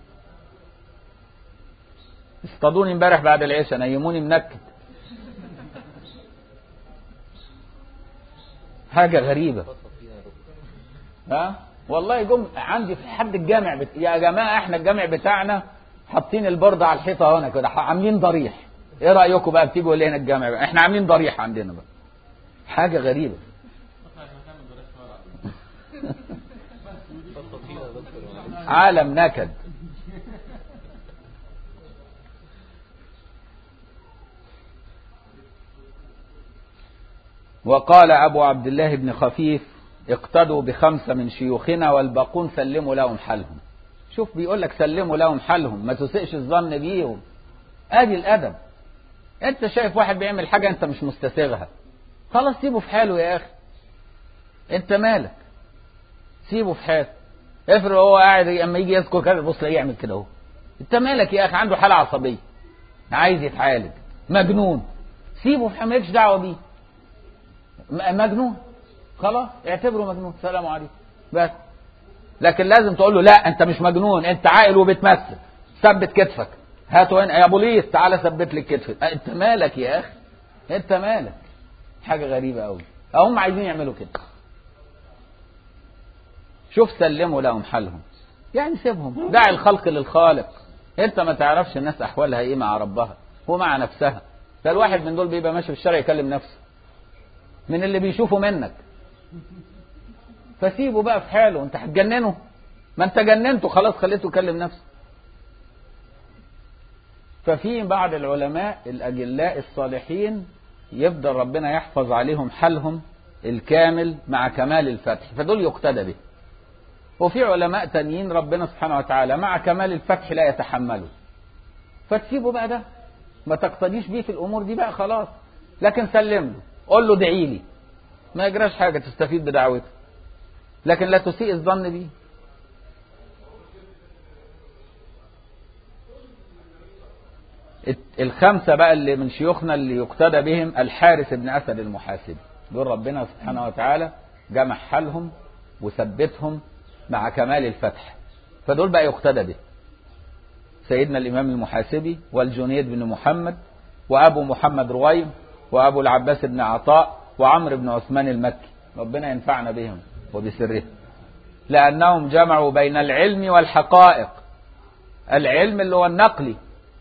اصطادوني امبارح بعد العشاء، نيموني منكد. حاجة غريبة. ها والله جم عندي في حد الجامع يا جماعة احنا الجامع بتاعنا حاطين البردة على الحيطة هنا كده، عاملين ضريح. ايه رأيكم بقى بتيجوا لنا الجامع بقى؟ احنا عاملين ضريح عندنا بقى. حاجة غريبة. عالم نكد. وقال أبو عبد الله بن خفيف اقتدوا بخمسة من شيوخنا والباقون سلموا لهم حالهم. شوف بيقول لك سلموا لهم حالهم، ما تسئش الظن بيهم. ادي الادب. انت شايف واحد بيعمل حاجة انت مش مستساغها، خلاص سيبه في حاله يا اخي. انت مالك؟ سيبه في حاله. افرض هو قاعد اما يجي يذكر كذا بص يعمل كده اهو، انت مالك يا اخي؟ عنده حالة عصبية عايز يتعالج، مجنون، سيبه في حاله، مالكش دعوة بيه. مجنون خلاص اعتبره مجنون، سلام عليكم بس. لكن لازم تقول له لا انت مش مجنون، انت عاقل وبتمثل، ثبت كتفك، هاتوا هنا يا بوليس تعالى ثبت لي كتفك. انت مالك يا اخي؟ انت مالك؟ حاجه غريبه قوي. هم عايزين يعملوا كده. شوف سلموا لهم حالهم، يعني سيبهم، دع الخلق للخالق. انت ما تعرفش الناس احوالها ايه مع ربها ومع نفسها. ده الواحد من دول بيبقى ماشي في الشارع يكلم نفسه من اللي بيشوفه منك، فسيبه بقى في حاله. انت هتجننه؟ ما انت جننته خلاص، خليته يكلم نفسه. ففي بعض العلماء الأجلاء الصالحين يفضل ربنا يحفظ عليهم حالهم الكامل مع كمال الفتح، فدول يقتدى به. وفي علماء تانيين ربنا سبحانه وتعالى مع كمال الفتح لا يتحمله، فتسيبه بقى، ده ما تقتديش بيه في الأمور دي بقى خلاص، لكن سلم له، قول له ادعي لي، ما يجراش حاجة، تستفيد بدعوته، لكن لا تسيء الظن بيه. الخمسة بقى اللي من شيوخنا اللي يقتدى بهم الحارث بن أسد المحاسبي، دول ربنا سبحانه وتعالى جمع حالهم وثبتهم مع كمال الفتح، فدول بقى يقتدى به. سيدنا الإمام المحاسبي والجنيد بن محمد وأبو محمد رويم وأبو العباس بن عطاء وعمرو بن عثمان المكي، ربنا ينفعنا بهم وبسرهم، لأنهم جمعوا بين العلم والحقائق. العلم اللي هو النقلي،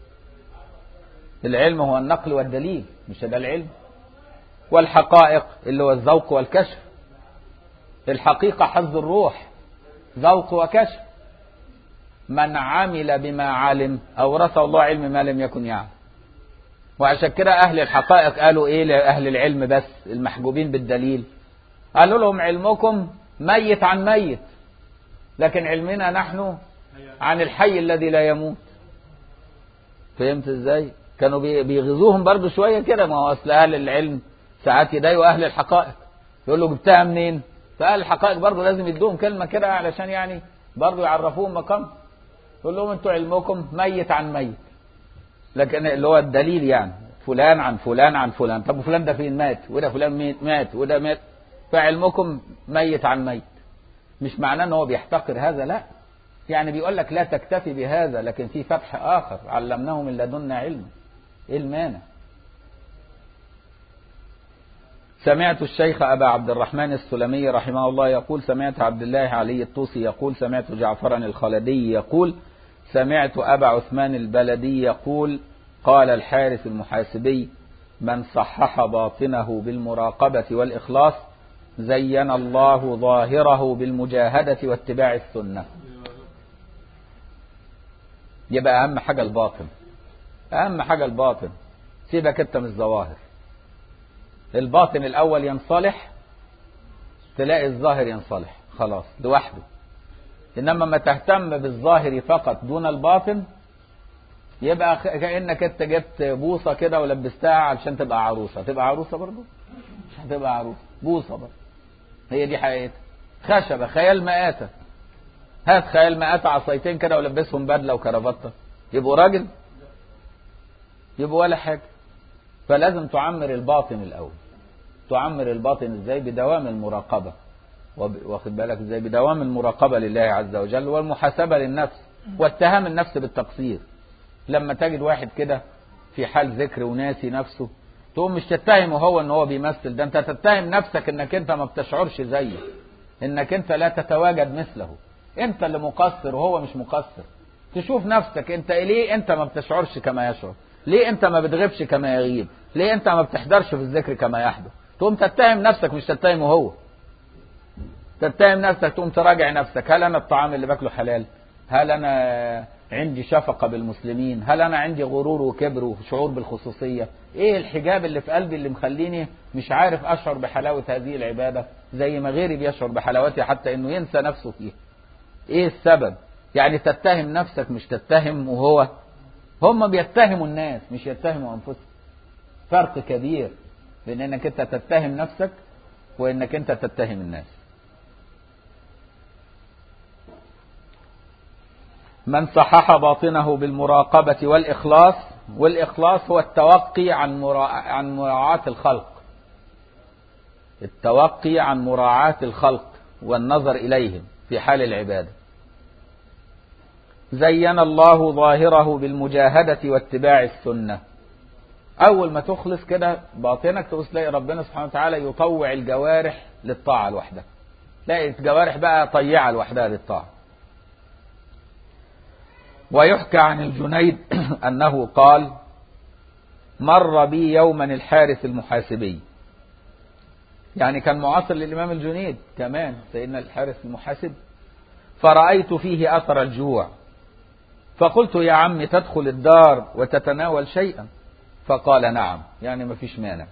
العلم هو النقل والدليل، مش ده العلم. والحقائق اللي هو الذوق والكشف. الحقيقة حظ الروح، ذوق وكشف. من عمل بما علم أورثه الله علم ما لم يكن يعلم. وعشان كده أهل الحقائق قالوا إيه لأهل العلم بس المحجوبين بالدليل؟ قالوا لهم علمكم ميت عن ميت، لكن علمنا نحن عن الحي الذي لا يموت. فهمت ازاي؟ كانوا بيغزوهم برضو شوية كده، ما هو أصل أهل العلم ساعات يضايقوا أهل الحقائق، يقول له جبتها منين؟ فأهل الحقائق برضو لازم يدوهم كلمة كده علشان يعني برضو يعرفوهم مقام. يقول لهم انتوا علمكم ميت عن ميت، لكن اللي هو الدليل يعني فلان عن فلان عن فلان. طب وفلان ده فين؟ مات، وده فلان مات، وده مات، فعلمكم ميت عن ميت. مش معناه ان هو بيحتقر هذا، لا، يعني بيقول لك لا تكتفي بهذا، لكن في فتح آخر علمناه من لدنا علم. ايه المانع؟ سمعت الشيخ أبا عبد الرحمن السلمي رحمه الله يقول: سمعت عبد الله علي الطوسي يقول: سمعت جعفرا الخلدي يقول: سمعت أبا عثمان البلدي يقول: قال الحارث المحاسبي: من صحح باطنه بالمراقبة والإخلاص زين الله ظاهره بالمجاهدة واتباع السنة. يبقى أهم حاجة الباطن، أهم حاجة الباطن، سيبك أنت من الظواهر. الباطن الأول ينصلح تلاقي الظاهر ينصلح خلاص لوحده. إنما ما تهتم بالظاهر فقط دون الباطن يبقى كأنك أنت جبت بوصة كده ولبستها علشان تبقى عروسة. تبقى عروسة برضو؟ مش هتبقى عروسة، بوصة برضو. هي دي حقيقتها، خشبة، خيال مآتة. هات خيال مآتة عصايتين كده ولبسهم بدلة وكرافتة، يبقوا راجل؟ يبقوا ولا حاجة. فلازم تعمر الباطن الأول. تعمر الباطن ازاي؟ بدوام المراقبة، واخد بالك ازاي؟ بدوام المراقبة لله عز وجل، والمحاسبة للنفس، واتهام النفس بالتقصير. لما تجد واحد كده في حال ذكر وناسي نفسه، تقوم مش تتهمه هو ان هو بيمثل، ده انت تتهم نفسك انك انت ما بتشعرش زيه، انك انت لا تتواجد مثله، انت اللي مقصر وهو مش مقصر. تشوف نفسك انت ليه انت ما بتشعرش كما يشعر، ليه انت ما بتغيبش كما يغيب، ليه انت ما بتحضرش في الذكر كما يحضر. تقوم تتهم نفسك مش تتهمه هو. تتهم نفسك، تقوم تراجع نفسك، هل انا الطعام اللي باكله حلال؟ هل انا عندي شفقة بالمسلمين؟ هل انا عندي غرور وكبر وشعور بالخصوصية؟ ايه الحجاب اللي في قلبي اللي مخليني مش عارف اشعر بحلاوة هذه العبادة زي ما غيري بيشعر بحلاوتها، حتى انه ينسى نفسه فيها؟ ايه السبب؟ يعني تتهم نفسك مش تتهم وهو. هم بيتهموا الناس مش يتهموا انفسهم. فرق كبير بين انك انت تتهم نفسك وانك انت تتهم الناس. من صحح باطنه بالمراقبة والإخلاص، والإخلاص هو التوقي عن مراعاة الخلق، التوقي عن مراعاة الخلق والنظر إليهم في حال العبادة. زين الله ظاهره بالمجاهدة واتباع السنة. أول ما تخلص كده باطنك تلاقي ربنا سبحانه وتعالى يطوع الجوارح للطاعة لوحدها، تلاقي الجوارح بقى طيعة لوحدها للطاعة. ويحكى عن الجنيد أنه قال: مر بي يوما الحارث المحاسبي، يعني كان معاصر للإمام الجنيد كمان سيدنا الحارث المحاسب، فرأيت فيه أثر الجوع، فقلت يا عم تدخل الدار وتتناول شيئا؟ فقال نعم، يعني ما فيش مانع.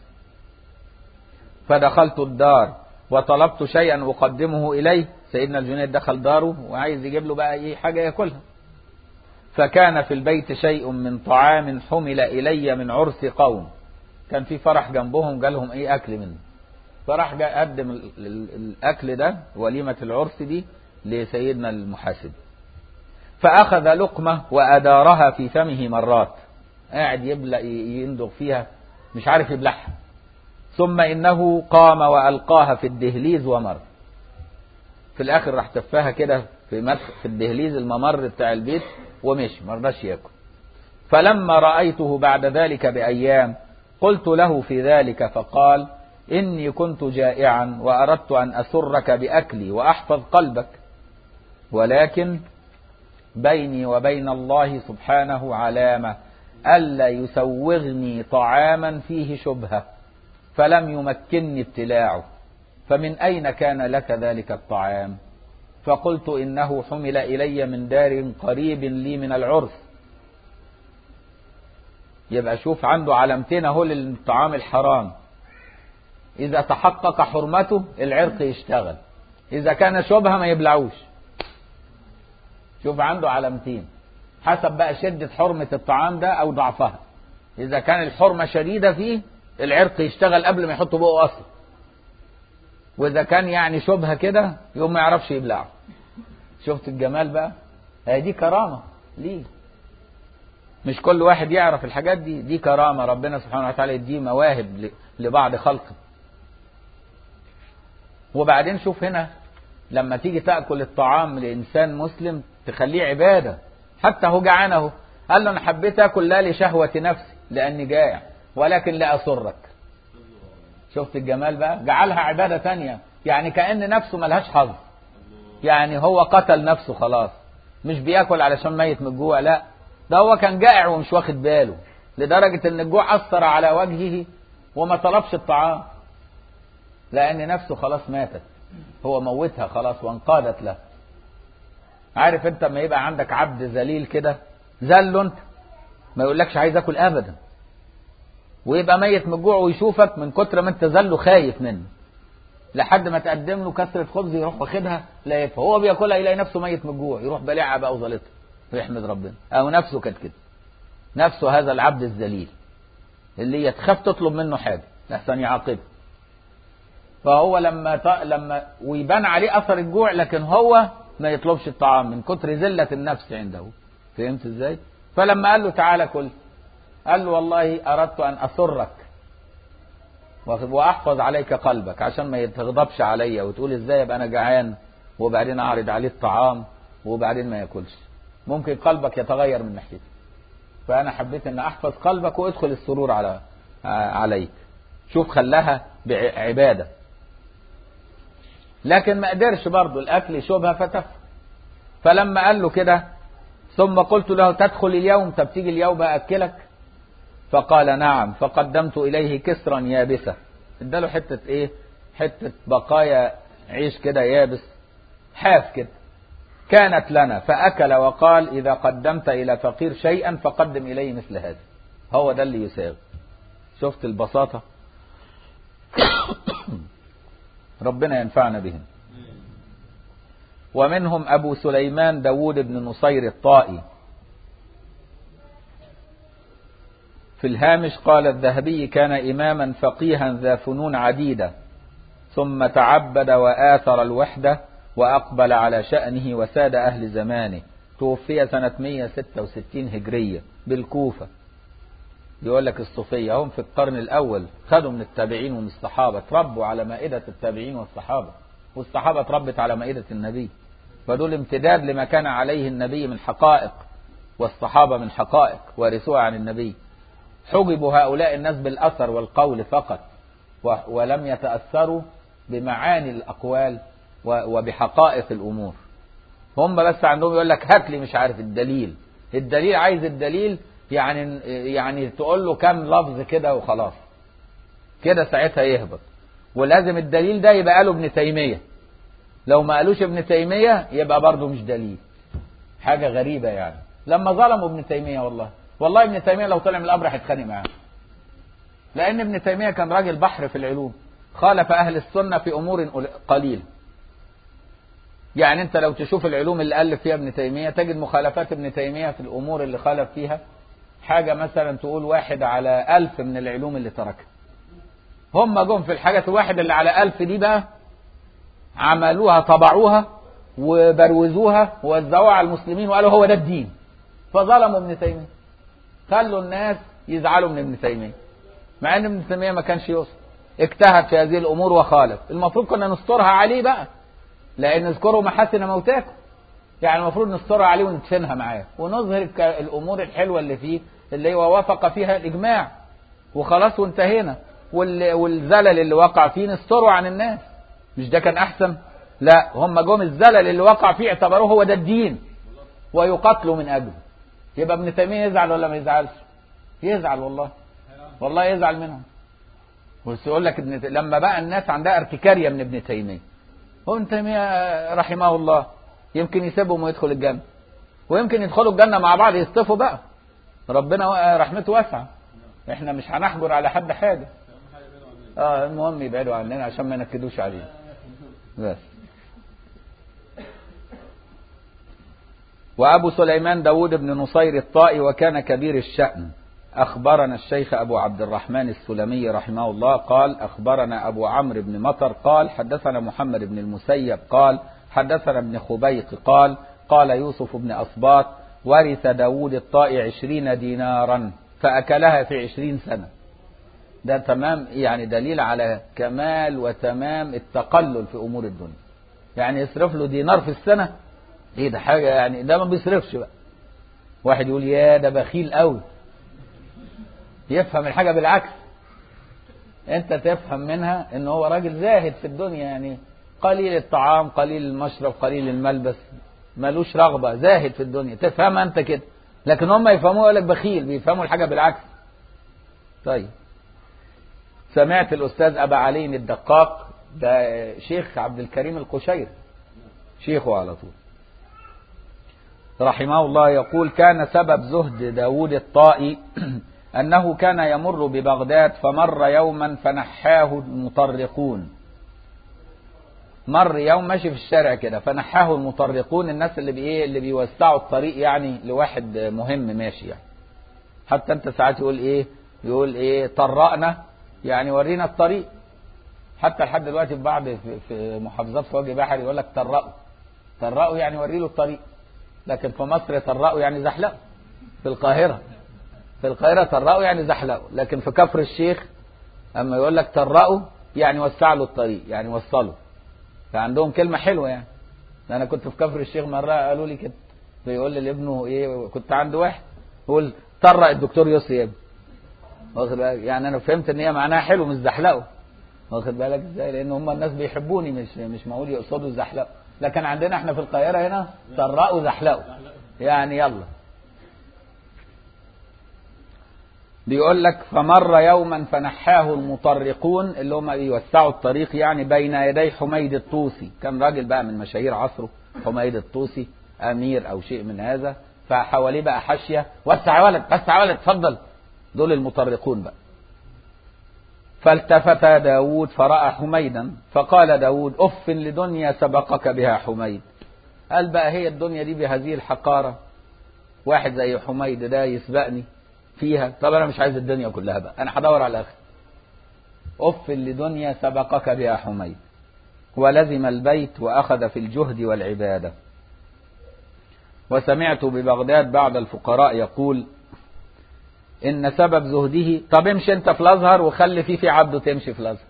فدخلت الدار وطلبت شيئا أقدمه إليه. سيدنا الجنيد دخل داره وعايز يجيب له بقى أي حاجة يأكلها. فكان في البيت شيء من طعام حمل إلي من عرس قوم، كان في فرح جنبهم جالهم أي أكل منه، فراح جاء قدم الأكل ده، وليمة العرس دي، لسيدنا المحاسب. فأخذ لقمة وأدارها في فمه مرات، قاعد يبلع يندغ فيها مش عارف يبلعها. ثم إنه قام وألقاها في الدهليز ومر. في الآخر راح تفاها كده في الدهليز الممر بتاع البيت ومشي، ما رضاش ياكل. فلما رأيته بعد ذلك بأيام قلت له في ذلك، فقال إني كنت جائعا وأردت أن أسرك بأكلي وأحفظ قلبك، ولكن بيني وبين الله سبحانه علامة ألا يسوغني طعاما فيه شبهة، فلم يمكنني ابتلاعه. فمن أين كان لك ذلك الطعام؟ فقلت إنه حمل إلي من دار قريب لي من العرس. يبقى شوف عنده علامتين اهو للطعام الحرام، إذا تحقق حرمته العرق يشتغل، إذا كان شبهة ما يبلعوش. شوف عنده علامتين حسب بقى شدة حرمة الطعام ده أو ضعفها. إذا كان الحرمة شديدة فيه العرق يشتغل قبل ما يحطه بقه أصلا، وإذا كان يعني شبهة كده يوم ما يعرفش يبلعه. شفت الجمال بقى؟ دي كرامة ليه، مش كل واحد يعرف الحاجات دي، دي كرامة ربنا سبحانه وتعالى يديه مواهب لبعض خلقه. وبعدين شوف هنا لما تيجي تأكل الطعام لإنسان مسلم تخليه عبادة، حتى هو جعان اهو، قال له أنا حبيت أكل لا لشهوة نفسي لأني جائع ولكن لأسرك. شفت الجمال بقى؟ جعلها عبادة تانية، يعني كأن نفسه ملهاش حظ، يعني هو قتل نفسه خلاص، مش بياكل علشان ميت من الجوع، لا ده هو كان جائع ومش واخد باله، لدرجة ان الجوع أثر على وجهه وما طلبش الطعام لأن نفسه خلاص ماتت، هو موتها خلاص وانقادت له. عارف انت ما يبقى عندك عبد ذليل كده ذله انت ما يقولكش عايز اكل ابدا، ويبقى ميت من الجوع ويشوفك من كتر ما انت ذله خايف منه، لحد ما تقدم له كسرة خبز يروح واخدها لا يدفع، هو بياكلها يلاقي نفسه ميت من الجوع يروح بلعها بقى وظلتها ويحمد ربنا. او نفسه كانت كده، نفسه هذا العبد الذليل اللي يتخاف تطلب منه حاجه لحسن يعاقبه. فهو لما ويبان عليه اثر الجوع لكن هو ما يطلبش الطعام من كتر ذلة النفس عنده. فهمت ازاي؟ فلما قال له تعالى كل، قال له والله اردت ان اسرك واحفظ عليك قلبك عشان ما يتغضبش عليا وتقول ازاي يبقى انا جعان وبعدين اعرض عليه الطعام وبعدين ما ياكلش، ممكن قلبك يتغير من ناحيتي، فانا حبيت ان احفظ قلبك وادخل السرور عليك. شوف خلاها عبادة، لكن ما قدرش برضه الاكل شبهه فتف. فلما قال له كده ثم قلت له تدخل اليوم، طب تيجي اليوم اكلك؟ فقال نعم. فقدمت اليه كسرا يابسه، اداله حته ايه، حته بقايا عيش كده يابس حاف كده كانت لنا، فاكل وقال اذا قدمت الى فقير شيئا فقدم اليه مثل هذا، هو ده اللي يساوي. شفت البساطه؟ ربنا ينفعنا بهم. ومنهم أبو سليمان داود بن نصير الطائي. في الهامش قال الذهبي كان إماما فقيها ذا فنون عديدة، ثم تعبد وآثر الوحدة وأقبل على شأنه وساد أهل زمانه. توفي سنة 166 هجرية بالكوفة. يقول لك الصوفية هم في القرن الأول خدوا من التابعين ومن الصحابة، تربوا على مائدة التابعين والصحابة، والصحابة تربت على مائدة النبي، فدول امتداد لما كان عليه النبي من حقائق، والصحابة من حقائق ورثوها عن النبي. حجبوا هؤلاء الناس بالأثر والقول فقط، ولم يتأثروا بمعاني الأقوال وبحقائق الأمور. هم بس عندهم يقول لك هات لي مش عارف الدليل، الدليل عايز الدليل يعني تقول له كم لفظ كده وخلاص كده ساعتها يهبط، ولازم الدليل ده يبقى قاله ابن تيمية، لو ما قالوش ابن تيمية يبقى برضه مش دليل. حاجة غريبة يعني، لما ظلموا ابن تيمية. والله ابن تيمية لو طلع من القبر هيتخانق معاه، لأن ابن تيمية كان راجل بحر في العلوم، خالف أهل السنة في أمور قليل. يعني أنت لو تشوف العلوم اللي ألف فيها ابن تيمية تجد مخالفات ابن تيمية في الأمور اللي خالف فيها حاجة مثلا تقول 1 على 1000 من العلوم اللي تركها. هم جم في الحاجة 1 اللي على 1000 دي بقى عملوها، طبعوها وبروزوها ووزعوها على المسلمين وقالوا هو ده الدين، فظلموا ابن تيمية، خلوا الناس يزعلوا من ابن تيمية، مع ان ابن تيمية ما كانش يوصل، اجتهد في هذه الامور وخالف. المفروض كنا نسترها عليه بقى، لان اذكروا محاسن موتاكم، يعني المفروض نسترها عليه وندفنها معاه ونظهر الامور الحلوة اللي فيه اللي هو وافق فيها الاجماع وخلاص وانتهينا، والزلل اللي وقع فيه نستره عن الناس. مش ده كان احسن؟ لا، هم جم الزلل اللي وقع فيه اعتبروه هو ده الدين ويقاتلوا من اجله. يبقى ابن تيمية يزعل ولا ما يزعلش؟ يزعل والله يزعل منهم. بس يقول لك لما بقى الناس عندها ارتكارية من ابن تيمية، هو ابن تيمية رحمه الله يمكن يسيبهم ويدخل الجنة، ويمكن يدخلوا الجنة مع بعض يصطفوا بقى، ربنا رحمته واسعة، احنا مش هنحجر على حد حاجة. المهم يبعدوا عننا عشان ما ينكدوش علينا بس. وأبو سليمان داود بن نصير الطائي وكان كبير الشأن. أخبرنا الشيخ أبو عبد الرحمن السلمي رحمه الله قال أخبرنا أبو عمرو بن مطر قال حدثنا محمد بن المسيب قال حدثنا ابن خبيق قال يوسف بن أصباط ورث داود الطائي 20 دينارا فأكلها في 20 سنة. ده تمام، يعني دليل على كمال وتمام التقلل في أمور الدنيا. يعني يصرف له دينار في السنة، ايه ده حاجة، يعني ده ما بيصرفش بقى. واحد يقول يا ده بخيل قوي، يفهم الحاجة بالعكس. انت تفهم منها ان هو راجل زاهد في الدنيا، يعني قليل الطعام قليل المشرب قليل الملبس، ملوش رغبة، زاهد في الدنيا، تفهمها انت كده. لكن هم يفهموه يقول لك بخيل، بيفهموا الحاجة بالعكس. طيب، سمعت الأستاذ أبا علي الدقاق، ده شيخ عبد الكريم القشيري، شيخه على طول، رحمه الله يقول كان سبب زهد داود الطائي أنه كان يمر ببغداد فمر يوما فنحاه المطرقون. مر يوم ماشي في الشارع كده فنحاه المطرقون، الناس اللي بيوسعوا الطريق يعني لواحد مهم ماشي يعني. حتى انت ساعات يقول ايه طرقنا، يعني ورينا الطريق. حتى لحد دلوقتي في بعض في محافظات في وجه بحري يقول لك طرقوا يعني وري له الطريق. لكن في مصر طرقوا يعني زحلقوا. في القاهرة طرقوا يعني زحلقوا. لكن في كفر الشيخ اما يقول لك طرقوا يعني وسع له الطريق، يعني وصلوا. فعندهم كلمة حلوة يعني. انا كنت في كفر الشيخ مرة قالوا لي كده، بيقول لي لابنه ايه، كنت عند واحد يقول طرق الدكتور يوسف يا ابني، واخد بالك؟ يعني انا فهمت ان هي معناها حلو مش زحلقوا، واخد بالك ازاي؟ لان هم الناس بيحبوني، مش معقول يقصدوا زحلقوا. لكن عندنا احنا في القاهرة هنا طرقوا زحلقوا، يعني يلا. بيقول لك فمر يوما فنحاه المطرقون اللي هم بيوسعوا الطريق يعني بين يدي حميد الطوسي، كان راجل بقى من مشاهير عصره حميد الطوسي، امير او شيء من هذا، فحواليه بقى حاشيه وسع يا ولد وسع يا ولد اتفضل، دول المطرقون بقى. فالتفت داود فرأى حميدا فقال داود أف لدنيا سبقك بها حميد. قال بقى هي الدنيا دي بهذه الحقارة، واحد زي حميد ده يسبقني فيها؟ طب أنا مش عايز الدنيا كلها بقى، أنا هدور على الآخر. أف لدنيا سبقك بها حميد. ولزم البيت وأخذ في الجهد والعبادة. وسمعت ببغداد بعض الفقراء يقول إن سبب زهده، طب امشي أنت في الأزهر وخلي في عبده تمشي في الأزهر،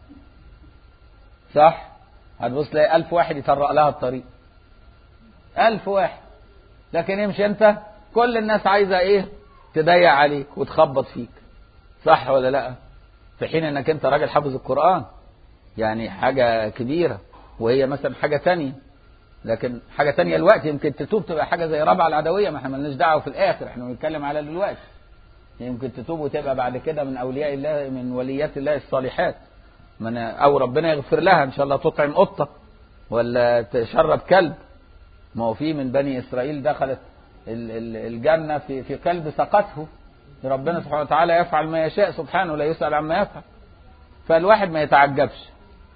صح؟ هتبص تلاقي 1000 واحد يطرق لها الطريق، 1000 واحد. لكن امشي أنت، كل الناس عايزة إيه؟ تضيق عليك وتخبط فيك، صح ولا لأ؟ في حين إنك أنت راجل حافظ القرآن، يعني حاجة كبيرة، وهي مثلا حاجة تانية. لكن حاجة تانية الوقت يمكن تتوب تبقى حاجة زي رابعة العدوية، ما احنا مالناش دعوة في الآخر، احنا بنتكلم على دلوقتي. يمكن تتوب وتبقى بعد كده من أولياء الله، من وليات الله الصالحات، أو ربنا يغفر لها إن شاء الله، تطعم قطة ولا تشرب كلب. ما هو في من بني إسرائيل دخلت الجنة في قلب سقته. ربنا سبحانه وتعالى يفعل ما يشاء سبحانه، لا يسأل عما يفعل. فالواحد ما يتعجبش.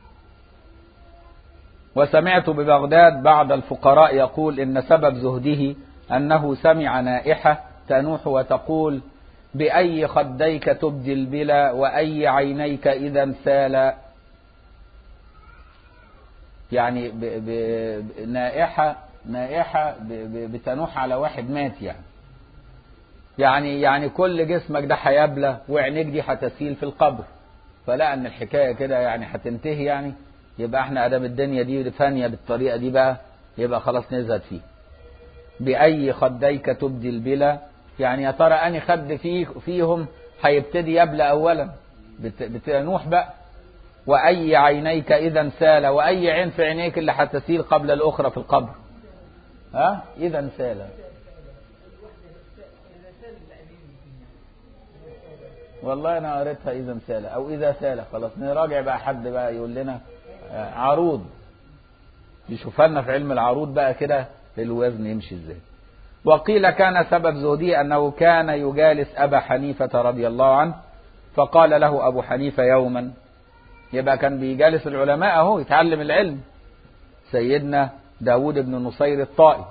وسمعت ببغداد بعض الفقراء يقول إن سبب زهده أنه سمع نائحة تنوح وتقول: بأي خديك تبدي البلا وأي عينيك إذا سالا. يعني نائحة بتنوح على واحد مات يعني كل جسمك ده هيبلى وعينيك دي هتسيل في القبر. فلا ان الحكاية كده يعني هتنتهي، يبقى احنا ادام الدنيا دي فانية بالطريقة دي بقى، يبقى خلاص نزهد فيه. بأي خديك تبدي البلا، يعني يا ترى اني خد فيهم هيبتدي يبلى اولا، بتنوح بقى. وأي عينيك إذا سال، وأي عين في عينيك اللي هتسيل قبل الأخرى في القبر. إذا سال. والله أنا قريتها إذا سال أو إذا سال. خلاص نراجع بقى، حد بقى يقول لنا عروض، يشوف لنا في علم العروض بقى كده الوزن يمشي إزاي. وقيل كان سبب زهده أنه كان يجالس أبا حنيفة رضي الله عنه، فقال له أبو حنيفة يوما، يبقى كان بيجالس العلماء اهو يتعلم العلم، سيدنا داود بن نصير الطائي.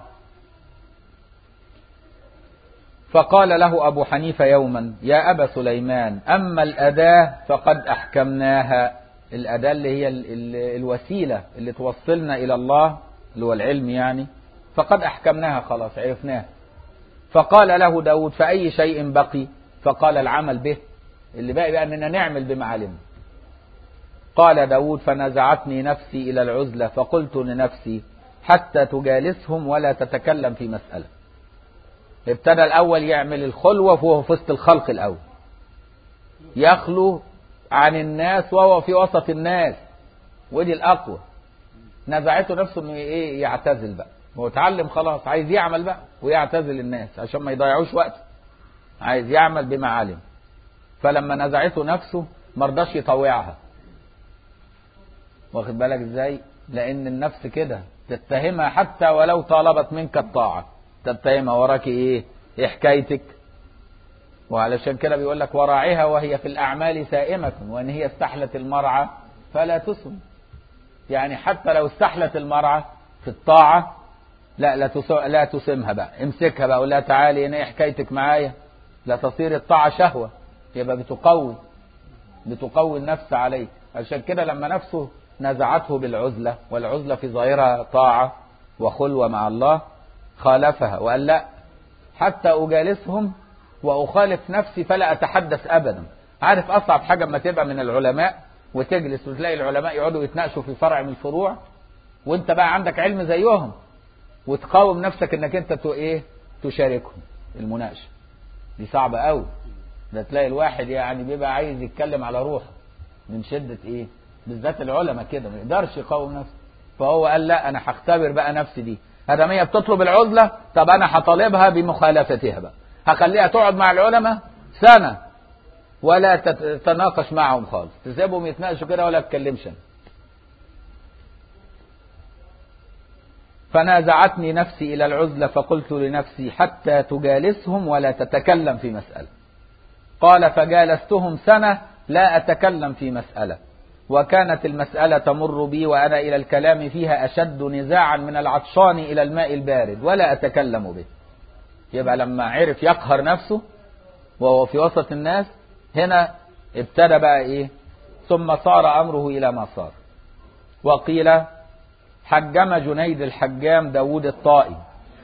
فقال له أبو حنيفة يوما: يا أبا سليمان، أما الأداة فقد أحكمناها. الأداة اللي هي الوسيلة اللي توصلنا إلى الله، اللي هو العلم يعني، فقد أحكمناها، خلاص عرفناها. فقال له داود: فأي شيء بقي؟ فقال: العمل به، اللي باقي بقى أننا نعمل بما علمنا. قال داود: فنزعتني نفسي إلى العزلة فقلت لنفسي: حتى تجالسهم ولا تتكلم في مسألة. ابتدى الأول يعمل الخلوة وهو في وسط الخلق الأول، يخلو عن الناس وهو في وسط الناس، ودي الأقوى. نزعته نفسه انه يعتزل بقى، هو اتعلم خلاص، عايز يعمل بقى ويعتزل الناس عشان ما يضيعوش وقته، عايز يعمل بما علم. فلما نزعته نفسه مرضاش يطوعها، واخد بالك ازاي؟ لان النفس كده تتهمها حتى ولو طالبت منك الطاعة، تتهمها: وراك ايه حكايتك؟ وعلشان كده بيقول لك: وراعيها وهي في الأعمال سائمة، وإن هي استحلت المرعى فلا تسم. يعني حتى لو استحلت المرعى في الطاعة لا تسمها بقى، امسكها بقى ولا تعالي هنا، ايه حكايتك معايا؟ لا تصير الطاعة شهوة، يبقى بتقوي النفس عليه. عشان كده لما نفسه نزعته بالعزلة، والعزلة في ظاهرها طاعة وخلوة مع الله، خالفها وقال: لا، حتى أجالسهم وأخالف نفسي فلا أتحدث أبدا. عارف أصعب حاجة اما تبقى من العلماء وتجلس وتلاقي العلماء يقعدوا يتناقشوا في فرع من الفروع، وانت بقى عندك علم زيهم، وتقاوم نفسك انك انت تشاركهم المناقشة. دي صعبة قوي. ده تلاقي الواحد يعني بيبقى عايز يتكلم على روحه من شدة بالذات العلماء كده ما يقدرش يقاوم نفسه. فهو قال: لا، انا هختبر بقى نفسي دي، هي بتطلب العزلة، طب انا هطالبها بمخالفتها بقى، هخليها تقعد مع العلماء سنة ولا تتناقش معهم خالص، تسيبهم يتناقشوا كده ولا تكلمش. فنازعتني نفسي إلى العزلة فقلت لنفسي: حتى تجالسهم ولا تتكلم في مسألة. قال: فجالستهم سنة لا أتكلم في مسألة، وكانت المسألة تمر بي وأنا إلى الكلام فيها أشد نزاعا من العطشان إلى الماء البارد ولا أتكلم به. يبقى لما عرف يقهر نفسه وهو في وسط الناس، هنا ابتدى بقى ثم صار أمره إلى ما صار. وقيل: حجم جنيد الحجام داود الطائي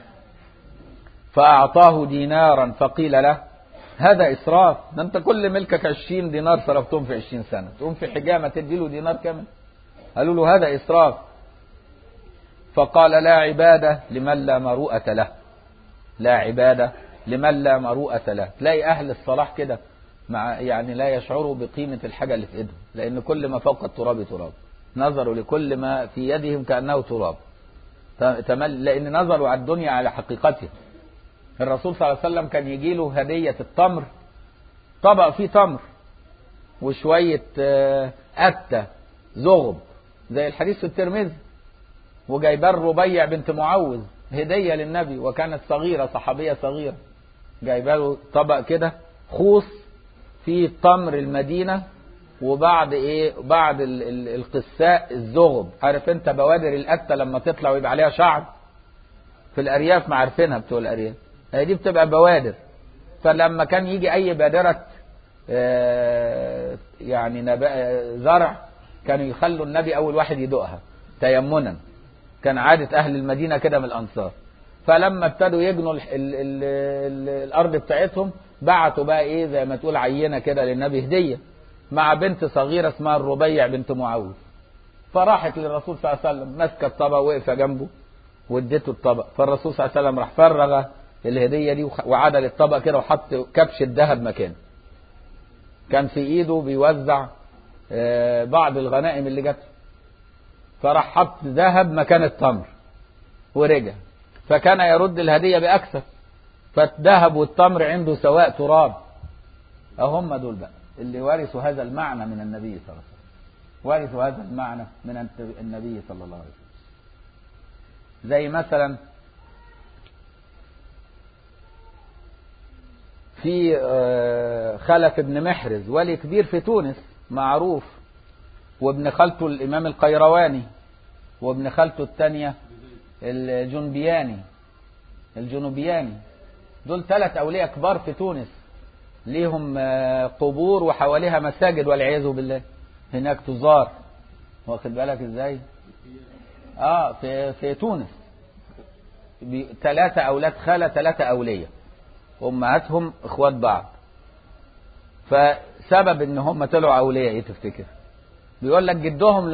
فأعطاه دينارا، فقيل له: هذا إسراف، ده أنت كل ملكك 20 دينار صرفتهم في 20 سنة، تقوم في حجامة تدي له دينار كامل؟ قالوا له: هذا إسراف. فقال: لا عبادة لمن لا مروءة له، لا عبادة لمن لا مروءة له. تلاقي أهل الصلاح كده يعني لا يشعروا بقيمة الحاجة اللي في إيدهم، لأن كل ما فوق التراب تراب، نظروا لكل ما في يدهم كأنه تراب، لأن نظروا على الدنيا على حقيقتها. الرسول صلى الله عليه وسلم كان يجي له هدية التمر، طبق فيه تمر وشوية أتة زغب زي الحديث في الترمذي، وجايبان ربيع بنت معوذ هدية للنبي، وكانت صغيرة، صحابية صغيرة، جايبه له طبق كده خوص فيه تمر المدينة، وبعد بعد القساء الزغب. عارف انت بوادر القتة لما تطلع ويبقى عليها شعر في الارياف، ما عارفينها بتوع الارياف، هي دي بتبقى بوادر. فلما كان يجي اي بادرة يعني زرع، كانوا يخلوا النبي اول واحد يدوقها تيمنا، كان عادة اهل المدينة كده من الانصار. فلما ابتدوا يجنوا الارض بتاعتهم، بعتوا بقى زي ما تقول عينة كده للنبي هدية، مع بنت صغيرة اسمها الربيع بنت معاوية. فراحت للرسول صلى الله عليه وسلم، ماسكه الطبق وقف جنبه واديته الطبق. فالرسول صلى الله عليه وسلم راح فرغ الهدية دي وعدل الطبق كده وحط كبش الذهب مكانه. كان في ايده بيوزع بعض الغنائم اللي جت، فراح حط ذهب مكان التمر ورجع، فكان يرد الهدية بأكثر، فالذهب والتمر عنده سواء تراب. هم دول بقى اللي ورثوا هذا المعنى من النبي صلى الله عليه وسلم، ورثوا هذا المعنى من النبي صلى الله عليه وسلم. زي مثلا في خلف بن محرز، ولي كبير في تونس معروف، وابن خالته الإمام القيرواني، وابن خالته الثانية الجنوبياني. دول 3 أولياء كبار في تونس، ليهم قبور وحواليها مساجد والعياذ بالله، هناك تزار. واخد بالك ازاي؟ في تونس 3 أولاد خالة، 3 أولياء، أمهاتهم إخوات بعض. فسبب إن هم طلعوا أولياء إيه تفتكر؟ بيقول لك جدهم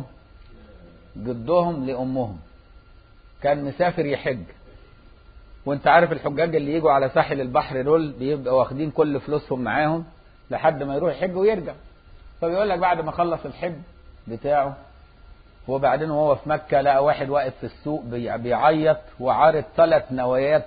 لأمهم كان مسافر يحج، وانت عارف الحجاج اللي يجوا على ساحل البحر دول بيبقوا واخدين كل فلوسهم معاهم لحد ما يروح يحج ويرجع. فبيقول لك بعد ما خلص الحج بتاعه، وبعدين وهو في مكة لقى واحد واقف في السوق بيعيط وعارض 3 نوايات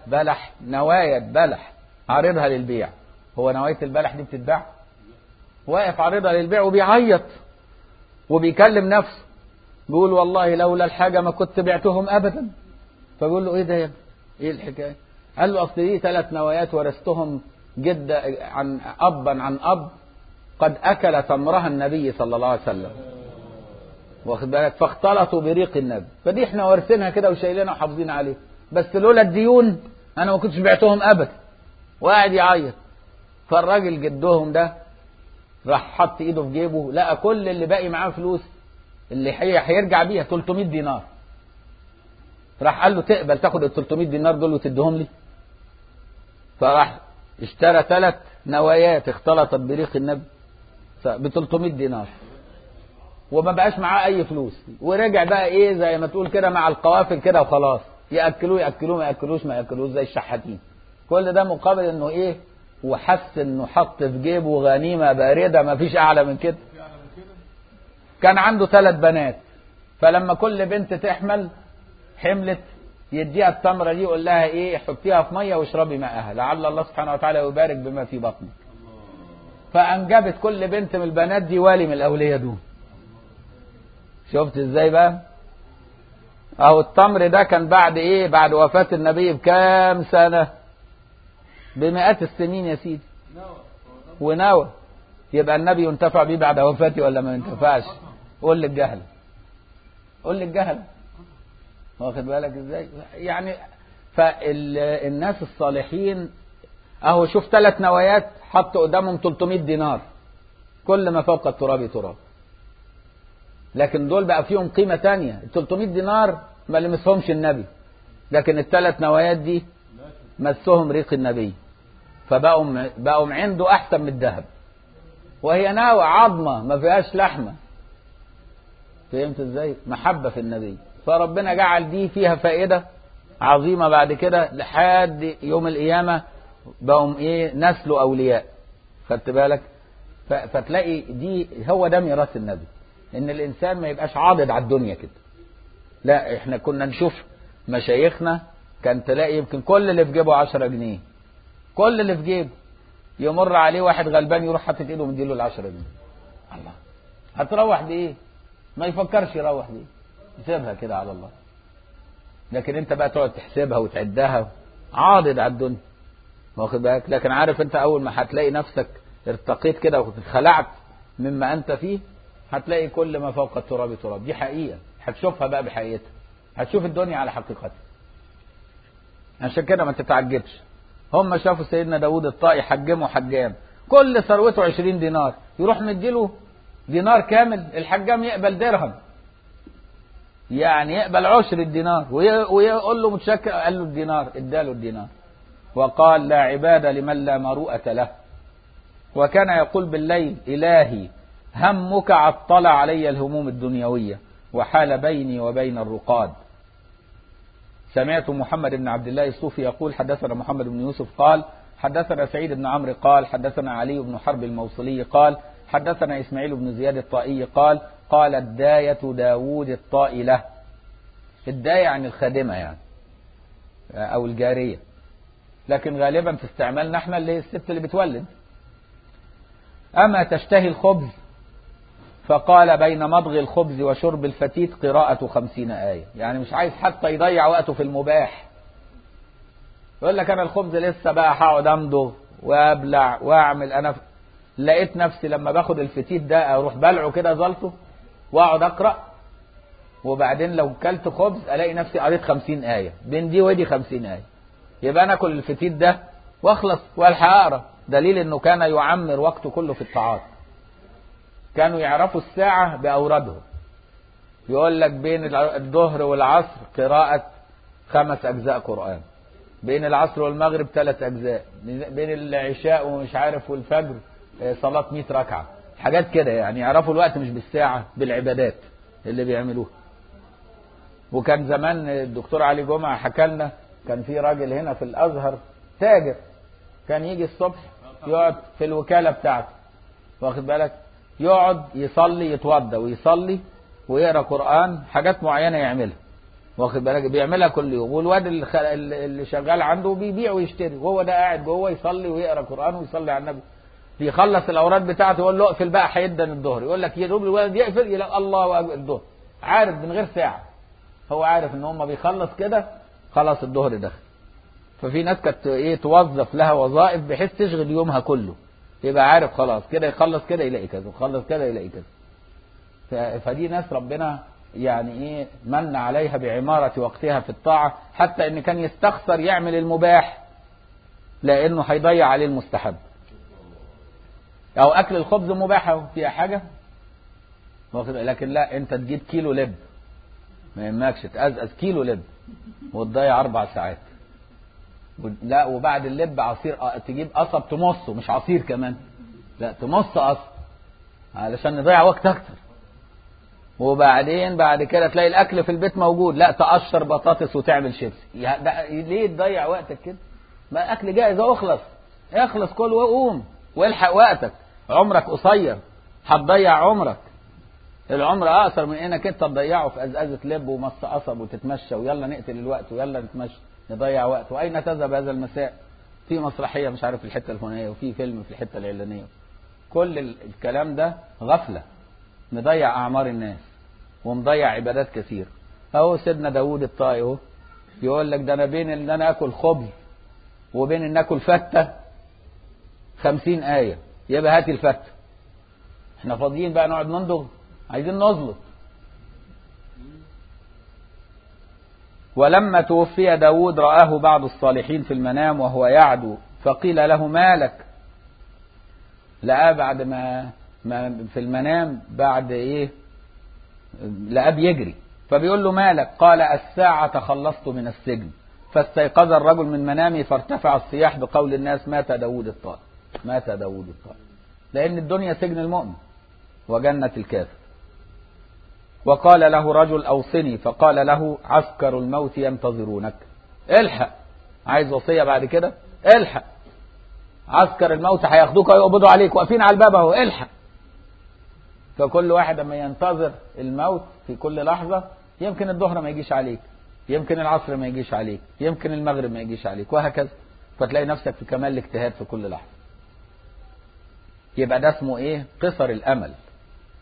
بلح عارضها للبيع. هو نواية البلح دي بتتباع؟ واقف عارضها للبيع وبيعيط وبيكلم نفسه، بيقول والله لولا الحاجة ما كنت بعتهم أبدا. فبيقول له ايه ده يا ابني؟ ايه الحكاية؟ قال له اصل دي 3 نوايات ورثتهم جد عن أب قد أكل تمرها النبي صلى الله عليه وسلم، واخد بالك، فاختلطوا بريق النبي، فدي احنا وارثينها كده وشايلينها وحافظين عليها، بس لولا الديون انا ما كنتش بعتهم ابدا. وقاعد يعيط. فالراجل جدهم ده راح حط ايده في جيبه، لقى كل اللي باقي معاه فلوس اللي هيرجع بيها 300 دينار. راح قال له تقبل تاخد ال 300 دينار دول وتديهم لي؟ فراح اشترى 3 نوايات اختلطت بريق النبي ب 300 دينار، وما بقاش معاه اي فلوس، ورجع بقى زي ما تقول كده مع القوافل كده وخلاص، ياكلوه ما ياكلوش زي الشحاتين. كل ده مقابل انه وحس انه حط في جيبه غنيمه بارده، ما فيش اعلى من كده. كان عنده 3 بنات، فلما كل بنت تحمل حملت يديها التمره دي يقول لها حطيها في ميه واشربي ماءها لعل الله سبحانه وتعالى يبارك بما في بطنك. فانجبت كل بنت من البنات دي والي من الاولياء دول. شفت ازاي بقى؟ اهو التمر ده كان بعد بعد وفاة النبي بكام سنة؟ بمئات السنين يا سيدي. ونوى يبقى النبي ينتفع بيه بعد وفاته ولا ما ينتفعش؟ قول للجهل، واخد بالك ازاي؟ يعني فالناس الصالحين اهو شوف 3 نوايات حطوا قدامهم 300 دينار، كل ما فوق التراب تراب. لكن دول بقى فيهم قيمة تانية. ال 300 دينار ما لمسهمش النبي، لكن ال3 نوايات دي مسهم ريق النبي، فبقوا عنده أحسن من الذهب. وهي ناوى عظمة ما فيهاش لحمة. فهمت ازاي؟ محبة في النبي. فربنا جعل دي فيها فائدة عظيمة بعد كده لحد يوم القيامة، بقوا نسل أولياء. خدت بالك؟ فتلاقي دي هو ده ميراث النبي، ان الانسان ما يبقاش عاضد على الدنيا كده. لا، احنا كنا نشوف مشايخنا كان تلاقي يمكن كل اللي في جيبه 10 جنيه، كل اللي في جيبه، يمر عليه واحد غلبان يروح حاطط ايده ومديله ال10 جنيه. الله، هتروح بايه؟ ما يفكرش يروح بايه، يسيبها كده على الله. لكن انت بقى تقعد تحسبها وتعدها، عاضد على الدنيا، واخد بالك. لكن عارف انت اول ما هتلاقي نفسك ارتقيت كده وخلعت مما انت فيه، هتلاقي كل ما فوق التراب تراب. دي حقيقة هتشوفها بقى بحقيقتها، هتشوف الدنيا على حقيقتها. عشان كده ما تتعجبش، هم شافوا سيدنا داود الطائي حجمه حجام، كل ثروته 20 دينار، يروح مديله دينار كامل، الحجام يقبل درهم، يعني يقبل عشر الدينار، ويقول له متشكر، قال له الدينار، اداله الدينار. وقال لا عبادة لمن لا مروءة له. وكان يقول بالليل إلهي همك عطل علي الهموم الدنيوية وحال بيني وبين الرقاد. سمعت محمد بن عبد الله الصوفي يقول حدثنا محمد بن يوسف قال حدثنا سعيد بن عمرو قال حدثنا علي بن حرب الموصلي قال حدثنا إسماعيل بن زياد الطائي قال قال الداية داود الطائي له. الداية يعني الخادمة يعني أو الجارية، لكن غالبا في استعمالنا احنا اللي هي الست اللي بتولد. أما تشتهي الخبز؟ فقال بين مضغ الخبز وشرب الفتيت قراءة 50 آية. يعني مش عايز حتى يضيع وقته في المباح، يقول لك أنا الخبز لسه بقى هقعد أمضغ وأبلع وأعمل. أنا لقيت نفسي لما باخد الفتيت ده أروح بلعه كده زلطه وأقعد أقرأ، وبعدين لو كلت خبز ألاقي نفسي قريت 50 آية، بين دي ودي 50 آية، يبقى أنا أكل الفتيت ده وأخلص وألحق أقرأ. دليل إنه كان يعمر وقته كله في الطاعات. كانوا يعرفوا الساعة بأوردهم، يقول لك بين الظهر والعصر قراءة 5 أجزاء قرآن، بين العصر والمغرب 3 أجزاء، بين العشاء ومش عارف والفجر صلاة 100 ركعة، حاجات كده. يعني يعرفوا الوقت مش بالساعة، بالعبادات اللي بيعملوها. وكان زمان الدكتور علي جمعة حكى لنا، كان في راجل هنا في الأزهر تاجر، كان يجي الصبح يقعد في الوكالة بتاعته، واخد بالك، يقعد يصلي، يتوضى ويصلي ويقرأ قرآن، حاجات معينة يعملها، واخد بالك، بيعملها كل يوم. والواد اللي شغال عنده بيبيع ويشتري، وهو ده قاعد جوه يصلي ويقرأ قرآن ويصلي على النبي. بيخلص الأوراد بتاعته يقول له اقفل بقى هيدن الظهر، يقول لك يا دوب الولد يقفل يلاقي الله أكبر الظهر، عارف من غير ساعة، هو عارف ان هم بيخلص كده خلاص الظهر دخل. ففي ناس كانت توظف لها وظائف بحيث تشغل يومها كله، يبقى عارف خلاص كده يخلص كده يلاقي كذا، وخلص كده يلاقي كذا. فدي ناس ربنا يعني من عليها بعمارة وقتها في الطاعة، حتى ان كان يستخسر يعمل المباح لانه هيضيع عليه المستحب. او اكل الخبز مباح فيها حاجة، لكن لا، انت تجيب كيلو لب، ما يهمكش تقزقز كيلو لب وتضيع 4 ساعات. لا، وبعد اللب عصير، تجيب قصب تمصه، مش عصير كمان، لا تمص قصب علشان نضيع وقت اكتر. وبعدين بعد كده تلاقي الاكل في البيت موجود، لا تقشر بطاطس وتعمل شيبسي. ليه تضيع وقتك كده؟ ما اكل جاهز، اخلص كل وقوم والحق وقتك، عمرك قصير، هتضيع عمرك. العمر اقصر من انك انت تضيعه في ازازه لب ومص قصب وتتمشى ويلا نقتل الوقت ويلا نتمشى نضيع وقت. واين تذهب هذا المساء؟ في مسرحيه مش عارف في الحته الفلانيه، وفي فيلم في الحته العلانيه. كل الكلام ده غفله، مضيع اعمار الناس ومضيع عبادات كثير. اهو سيدنا داود الطائي اهو يقول لك ده انا بين ان انا اكل خبز وبين ان اكل فته 50 آية. يبقى هاتي الفته، احنا فاضيين بقى نقعد نندغ؟ عايزين نزلط. ولما توفي داود رآه بعض الصالحين في المنام وهو يعدو، فقيل له ما لك؟ لقاه بعد ما في المنام، بعد لقاه بيجري، فبيقول له ما لك؟ قال الساعة تخلصت من السجن. فاستيقظ الرجل من منامه فارتفع الصياح بقول الناس مات داود الطائي، مات داود الطائي. لأن الدنيا سجن المؤمن وجنة الكافر. وقال له رجل أوصني، فقال له عسكر الموت ينتظرونك، الحق، عايز وصية بعد كده؟ الحق، عسكر الموت هياخدوك ويقبضوا عليك، واقفين على الباب اهو، الحق. فكل واحد لما ينتظر الموت في كل لحظة، يمكن الظهر ما يجيش عليك، يمكن العصر ما يجيش عليك، يمكن المغرب ما يجيش عليك، وهكذا. فتلاقي نفسك في كمال الاجتهاد في كل لحظة. يبقى ده اسمه قصر الأمل.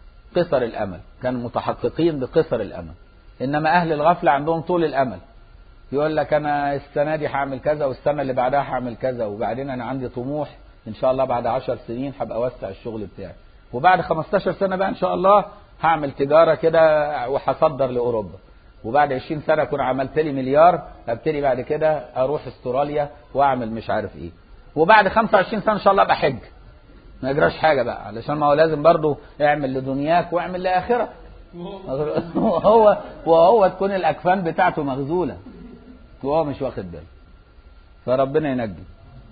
قصر الأمل، كانوا متحققين بقصر الأمل. إنما أهل الغفلة عندهم طول الأمل، يقول لك انا السنه دي هعمل كذا والسنه اللي بعدها هعمل كذا، وبعدين انا عندي طموح ان شاء الله بعد 10 سنين هبقى اوسع الشغل بتاعي، وبعد 15 سنه بقى ان شاء الله هعمل تجاره كده وهصدر لاوروبا، وبعد 20 سنه اكون عملت لي مليار، ابتدي بعد كده اروح استراليا واعمل مش عارف ايه، وبعد 25 سنه ان شاء الله ابقى حج. ما يجراش حاجه بقى، علشان ما هو لازم برضه اعمل لدنياك واعمل لاخرتك. وهو تكون الاكفان بتاعته مغزوله وهو مش واخد باله، فربنا ينجي.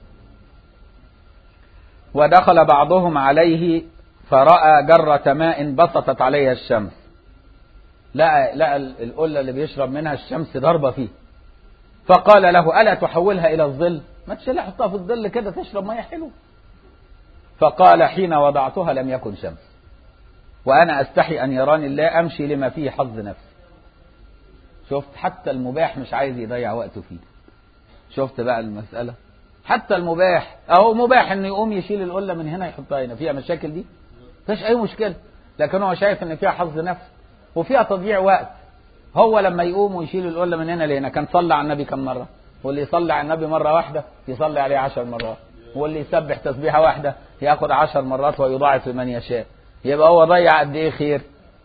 ودخل بعضهم عليه فرأى جرة ماء بسطت عليها الشمس، لقى القلة اللي بيشرب منها الشمس ضربة فيه، فقال له ألا تحولها إلى الظل؟ ما تشيلها حطها في الظل كده تشرب مية حلوة. فقال حين وضعتها لم يكن شمس، وأنا أستحي أن يراني الله أمشي لما فيه حظ نفسي. شفت حتى المباح مش عايز يضيع وقته فيه. شفت بقى المسألة، حتى المباح أهو مباح إنه يقوم يشيل القلة من هنا يحطها هنا، فيها مشاكل دي؟ مفيش أي مشكلة، لكن هو شايف إن فيها حظ نفس وفيها تضييع وقت. هو لما يقوم ويشيل القلة من هنا لهنا كان صلى على النبي كم مرة؟ واللي يصلي على النبي مرة واحدة يصلي عليه 10 مرات، واللي يسبح تسبيحة واحدة ياخد 10 مرات ويضاعف لمن يشاء. يبقى هو ضيع قد إيه خير؟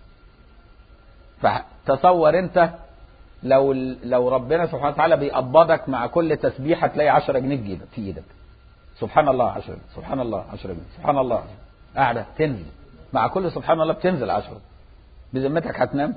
فتصور أنت لو ربنا سبحانه وتعالى بيقبضك مع كل تسبيحة تلاقي 10 جنيه في ايدك. سبحان الله 10 جنيه، سبحان الله 10 جنيه، سبحان الله، قاعدة تنزل مع كل سبحان الله بتنزل 10. بذمتك هتنام؟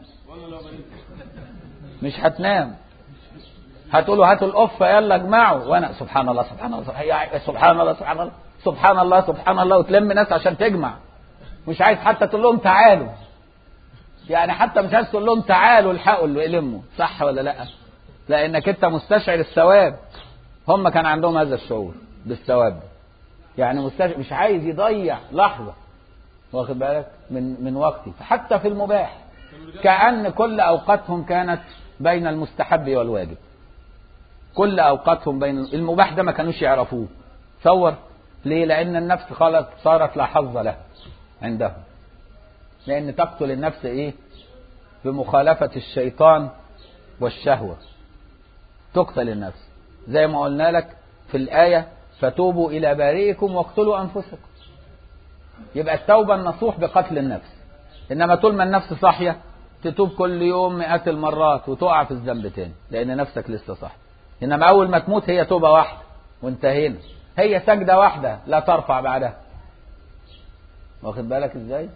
مش هتنام، هتقولوا هاتوا القفة يلا اجمعوا، وانا سبحان الله سبحان الله سبحان الله سبحان الله سبحان الله سبحان الله، وتلم ناس عشان تجمع. مش عايز حتى تقول لهم تعالوا، يعني حتى مش عايز تقول لهم تعالوا الحقوا اللي يلموا، صح ولا لا؟ لانك انت مستشعر الثواب. هم كان عندهم هذا الشعور بالثواب، يعني مش عايز يضيع لحظه، واخد بالك من وقتي. فحتى في المباح كأن كل اوقاتهم كانت بين المستحب والواجب، كل اوقاتهم بين المباح ده ما كانوش يعرفوه. تصور ليه؟ لان النفس خلت صارت لا حظ لها عندهم، لأن تقتل النفس إيه؟ بمخالفة الشيطان والشهوة تقتل النفس، زي ما قلنا لك في الآية فتوبوا إلى بارئكم واقتلوا أنفسكم. يبقى التوبة النصوح بقتل النفس، إنما طول ما النفس صاحية تتوب كل يوم 100 المرات وتقع في الذنب تاني لأن نفسك لسه صاحية. إنما أول ما تموت هي توبة واحدة وانتهينا، هي سجدة واحدة لا ترفع بعدها. واخد بالك إزاي؟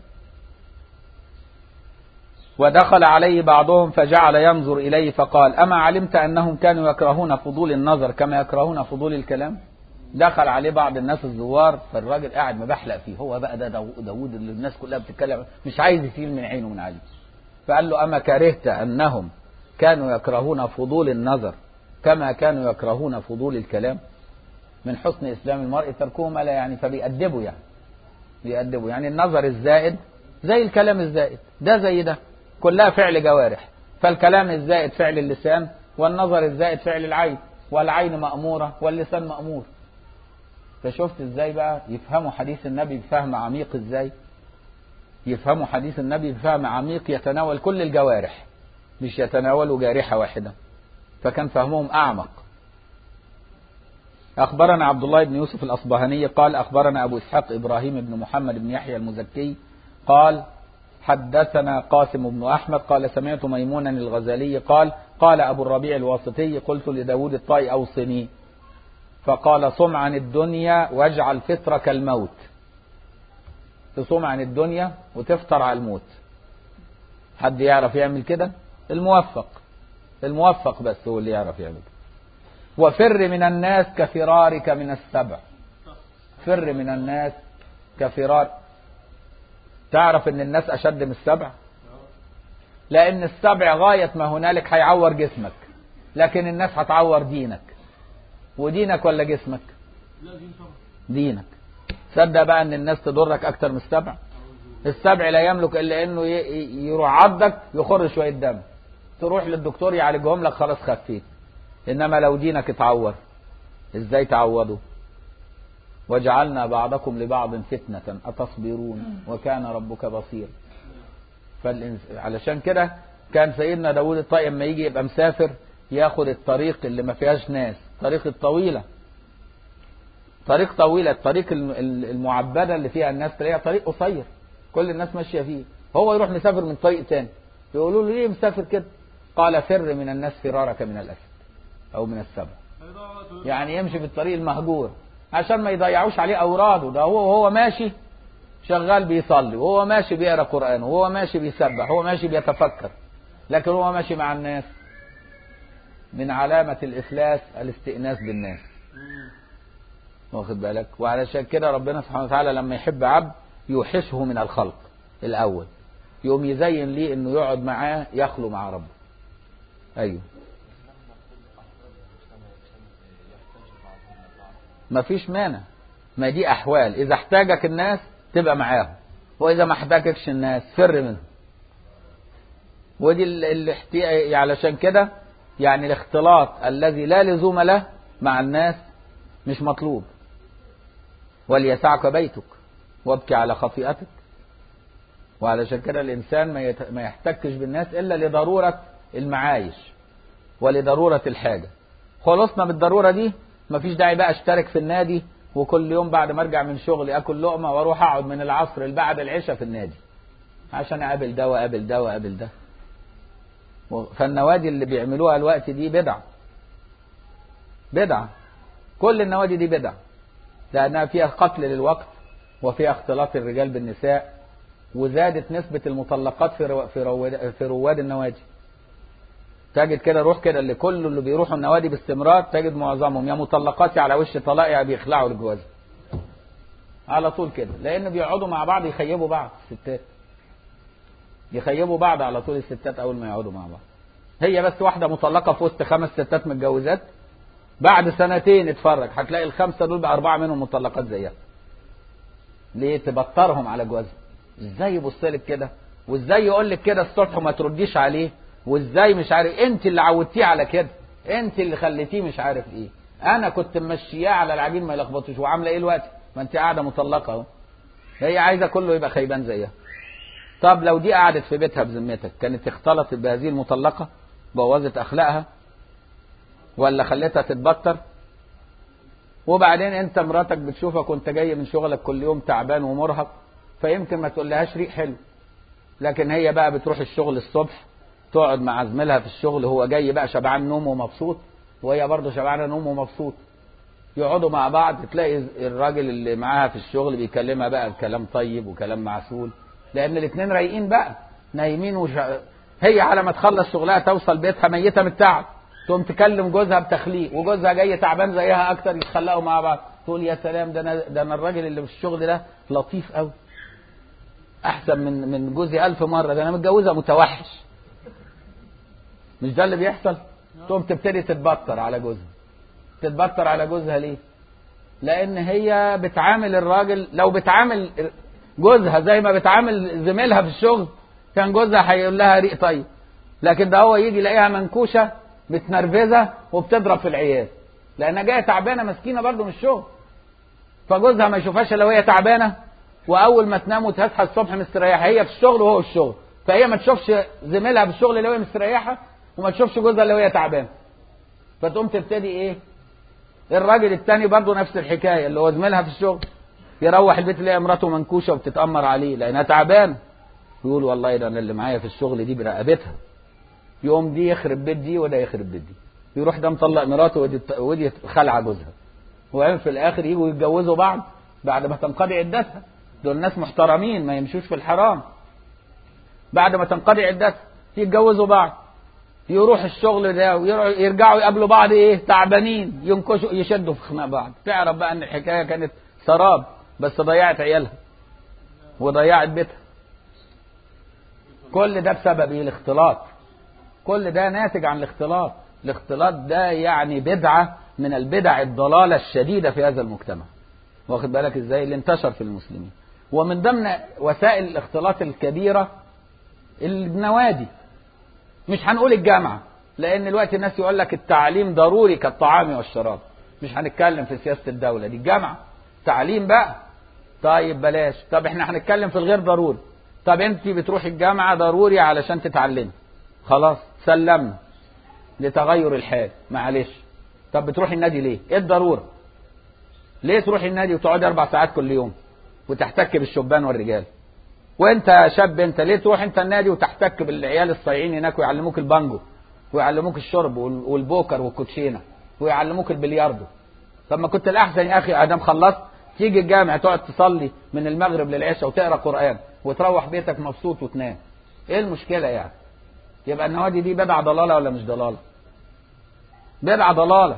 ودخل عليه بعضهم فجعل ينظر إليه فقال أما علمت أنهم كانوا يكرهون فضول النظر كما يكرهون فضول الكلام؟ دخل عليه بعض الناس الزوار، فالراجل قاعد مبحلق فيه، هو بقى ده داود اللي الناس كلها بتتكلم، مش عايز يشيل من عينه من عليه. فقال له أما كرهت أنهم كانوا يكرهون فضول النظر كما كانوا يكرهون فضول الكلام؟ من حسن إسلام المرء تركه ما لا يعني، فبيأدبوا يعني بيأدبوا يعني النظر الزائد زي الكلام الزائد، ده زي ده كلها فعل جوارح، فالكلام الزائد فعل اللسان، والنظر الزائد فعل العين، والعين مأمورة واللسان مأمور. فشفت ازاي بقى يفهموا حديث النبي بفهم عميق؟ ازاي يفهموا حديث النبي بفهم عميق يتناول كل الجوارح، مش يتناولوا جارحة واحدة، فكان فهمهم أعمق. أخبرنا عبد الله بن يوسف الأصبهاني قال أخبرنا أبو إسحاق إبراهيم بن محمد بن يحيى المزكي قال حدثنا قاسم بن أحمد قال سمعت ميمونا الغزالي قال قال أبو الربيع الواسطي قلت لداود الطائي أوصني، فقال صم عن الدنيا واجعل فطرك الموت. تصوم عن الدنيا وتفطر على الموت. حد يعرف يعمل كده؟ الموفق بس هو اللي يعرف يعمل كده. وفر من الناس كفرارك من السبع. فر من الناس كفرار. تعرف ان الناس اشد من السبع؟ لان السبع غاية ما هنالك هيعور جسمك، لكن الناس هتعور دينك. ودينك ولا جسمك؟ دينك. تصدق بقى ان الناس تضرك اكتر من السبع؟ السبع لا يملك الا انه يروح عضك يخر شوية دم، تروح للدكتور يعالجهم لك خلاص خفيت. انما لو دينك اتعور ازاي تعوضه؟ وجعلنا بعضكم لبعض فتنة أتصبرون وكان ربك بصير. علشان كده كان سيدنا داود الطائي لما يجي يبقى مسافر ياخد الطريق اللي ما فيهاش ناس، طريق الطويلة، طريق طويلة، الطريق المعبدة اللي فيها الناس تلاقيها طريق قصير كل الناس ماشية فيه، هو يروح مسافر من طريق تاني. يقولوا له ليه مسافر كده؟ قال فر من الناس فرارك من الأسد أو من السبع. يعني يمشي في الطريق المهجور عشان ما يضيعوش عليه أوراده، ده هو ماشي شغال بيصلي، وهو ماشي بيقرأ قرآن، وهو ماشي بيسبح، وهو ماشي بيتفكر، لكن هو ماشي مع الناس. من علامة الإفلاس الاستئناس بالناس، واخد بالك؟ وعلشان كده ربنا سبحانه وتعالى لما يحب عبد يوحشه من الخلق الأول، يقوم يزين ليه إنه يقعد معاه يخلو مع ربه. أيوه، مفيش مانع، ما دي أحوال، إذا احتاجك الناس تبقى معاهم، وإذا ما احتاجكش الناس فر منهم. ودي علشان كده يعني الاختلاط الذي لا لزوم له مع الناس مش مطلوب. وليسعك بيتك وابكي على خطيئتك. وعلشان كده الإنسان ما يحتكش بالناس إلا لضرورة المعايش ولضرورة الحاجة. خلصنا بالضرورة دي، مفيش داعي بقى اشترك في النادي وكل يوم بعد ما ارجع من شغلي اكل لقمة واروح اقعد من العصر بعد العشاء في النادي عشان اقابل ده واقابل ده واقابل ده. فالنوادي اللي بيعملوها الوقت دي بدعة، كل النوادي دي بدعة، لأنها فيها قتل للوقت وفيها اختلاط الرجال بالنساء، وزادت نسبة المطلقات في رواد النوادي. تجد كده روح كده اللي كل اللي بيروحوا النوادي باستمرار تجد معظمهم يا مطلقات على وش طلاق يا بيخلعوا الجواز على طول كده، لأن بيقعدوا مع بعض يخيبوا بعض، الستات يخيبوا بعض على طول الستات أول ما يقعدوا مع بعض. هي بس واحدة مطلقة في وسط 5 ستات متجوزات، بعد سنتين اتفرج هتلاقي ال5 دول بقى 4 منهم مطلقات زيها. ليه؟ تبطرهم على جوازهم. ازاي يبص لك كده، وازاي يقول لك كده الصبح وما ترديش عليه، وازاي مش عارف، انت اللي عودتيه على كده، انت اللي خليتيه مش عارف ايه، انا كنت ممشياه على العجين ما يلخبطوش، وعامله ايه الوقت؟ ما انت قاعده مطلقه اهو. هي عايزه كله يبقى خيبان زيها. طب لو دي قعدت في بيتها بذمتك كانت اختلطت بهذه المطلقه بوظت اخلاقها ولا خليتها تتبطر؟ وبعدين انت مراتك بتشوفك وانت جاي من شغلك كل يوم تعبان ومرهق، فيمكن ما تقولهاش ريق حلو، لكن هي بقى بتروح الشغل الصبح تقعد مع زميلها في الشغل، هو جاي بقى شبعان نوم ومبسوط وهي برضه شبعانه نوم ومبسوط، يقعدوا مع بعض تلاقي الراجل اللي معاها في الشغل بيكلمها بقى كلام طيب وكلام معسول، لان الاثنين رايقين بقى نايمين هي على ما تخلص شغلها توصل بيتها ميته من التعب، تقوم تكلم جوزها بتخليق، وجوزها جاي تعبان زيها اكتر، يتخلقوا مع بعض، تقول يا سلام ده انا الراجل اللي في الشغل ده لطيف قوي احسن من جوزي 1000 مره، ده انا متجوزه متوحش. مش ده اللي بيحصل؟ تقوم تبتدي تتبطر على جوزها. تتبطر على جوزها ليه؟ لان هي بتعامل الراجل، لو بتعامل جوزها زي ما بتعامل زميلها في الشغل كان جوزها هيقول لها ريق طيب، لكن ده هو يجي يلاقيها منكوشه متنرفزه وبتضرب في العيال لانها جايه تعبانه مسكينه برضه من الشغل، فجوزها ما يشوفهاش لو هي تعبانه، واول ما تنام وتصحى الصبح مستريحه، هي في الشغل وهو في الشغل، فهي ما تشوفش زميلها في الشغل اللي هي مستريحه وما تشوفش جوزها اللي هي تعبانه، فتقوم تبتدي ايه؟ الراجل التاني برضه نفس الحكايه، اللي هو زميلها في الشغل يروح البيت يلاقي مراته منكوشه وبتتامر عليه لانها تعبانه، يقول والله ده انا اللي معايا في الشغل دي برقبتها، يقوم دي يخرب بيت دي وده يخرب بيت دي، يروح ده مطلق مراته ودي خلع جوزها، وبعدين في الاخر يجوا يتجوزوا بعض بعد ما تنقضي عدتها. دول ناس محترمين ما يمشوش في الحرام. بعد ما تنقضي عدتها يتجوزوا بعض، يروح الشغل ده ويرجعوا يقابلوا بعض ايه؟ تعبانين، ينكشوا يشدوا في خناق بعض. تعرف بقى ان الحكايه كانت سراب، بس ضيعت عيالها وضيعت بيتها. كل ده بسبب ايه؟ الاختلاط. كل ده ناتج عن الاختلاط. الاختلاط ده يعني بدعه من البدع الضلاله الشديده في هذا المجتمع، واخد بالك ازاي؟ اللي انتشر في المسلمين. ومن ضمن وسائل الاختلاط الكبيره النوادي، مش هنقول الجامعه لان دلوقتي الناس يقول لك التعليم ضروري كالطعام والشراب، مش هنتكلم في سياسه الدوله دي، الجامعه تعليم بقى، طيب بلاش. طب احنا هنتكلم في الغير ضروري. طب انت بتروحي الجامعه ضروري علشان تتعلمي، خلاص سلمنا. لتغير الحال، معلش. طب بتروح النادي ليه؟ ايه الضرورة؟ ليه تروح النادي وتقعد 4 ساعات كل يوم وتحتك بالشبان والرجال؟ وانت شاب انت ليه تروح انت النادي وتحتك بالعيال الصايعين هناك ويعلموك البانجو ويعلموك الشرب والبوكر والكوتشينه ويعلموك البلياردو؟ طب ما كنت الاحسن يا اخي ادام خلصت تيجي الجامع تقعد تصلي من المغرب للعشاء وتقرا قران وتروح بيتك مبسوط وتنام. ايه المشكله يعني؟ يبقى النوادي دي بدعه ضلاله ولا مش ضلاله؟ بدعه ضلاله.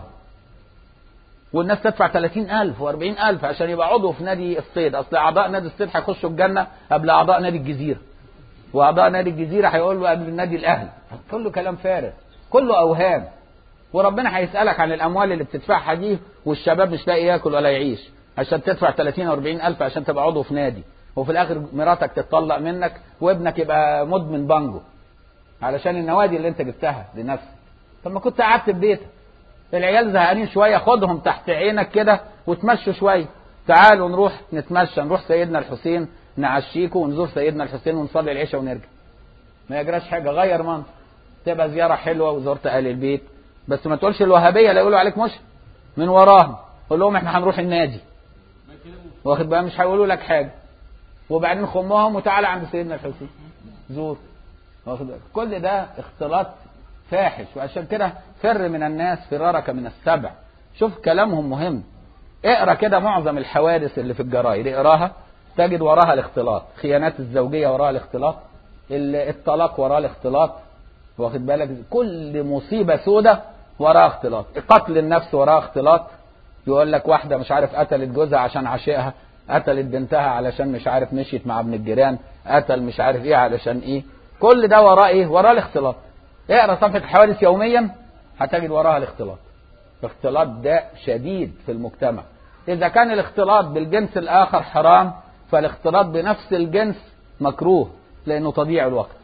والناس تدفع 30,000 و40,000 عشان يبقى عضو في نادي الصيد. اصل اعضاء نادي الصيد هيخشوا الجنه قبل اعضاء نادي الجزيره، واعضاء نادي الجزيره هيقولوا قبل النادي الاهلي. كله كلام فارغ، كله اوهام. وربنا هيسالك عن الاموال اللي بتدفعها دي والشباب مش لاقي ياكل ولا يعيش عشان تدفع 30 و40,000 عشان تبقى عضو في نادي، وفي الاخر مراتك تتطلق منك وابنك يبقى مدمن بانجو علشان النوادي اللي انت جبتها لنفسك. طب ما كنت قعدت في بيتك. العيال زهقانين شويه خدهم تحت عينك كده وتمشوا شويه. تعالوا نروح نتمشى، نروح سيدنا الحسين نعشيكوا ونزور سيدنا الحسين ونصلي العشاء ونرجع. ما يجراش حاجه، غير منطق. تبقى زياره حلوه وزرت اهل البيت. بس ما تقولش الوهابيه لا يقولوا عليك مش من وراهم. قول لهم احنا هنروح النادي، واخد بقى؟ مش هيقولوا لك حاجه. وبعدين خمهم وتعالى عند سيدنا الحسين زور، واخد بالك؟ كل ده اختلاط فاحش. وعشان كده فر من الناس فرارك من السبع. شوف كلامهم مهم. اقرا كده معظم الحوادث اللي في الجرايد، اقراها تجد وراها الاختلاط. خيانات الزوجيه وراها الاختلاط، الطلاق وراها الاختلاط، واخد بالك؟ كل مصيبه سودة وراها اختلاط. قتل النفس وراها اختلاط. يقول لك واحده مش عارف قتلت جوزها عشان عشقها، قتلت بنتها علشان مش عارف مشيت مع ابن الجيران، قتل مش عارف ايه علشان ايه. كل ده وراه ايه؟ وراه الاختلاط. اقرا صفحه الحوادث يوميا هتجد وراها الاختلاط. الاختلاط ده شديد في المجتمع. اذا كان الاختلاط بالجنس الاخر حرام، فالاختلاط بنفس الجنس مكروه لانه تضييع الوقت.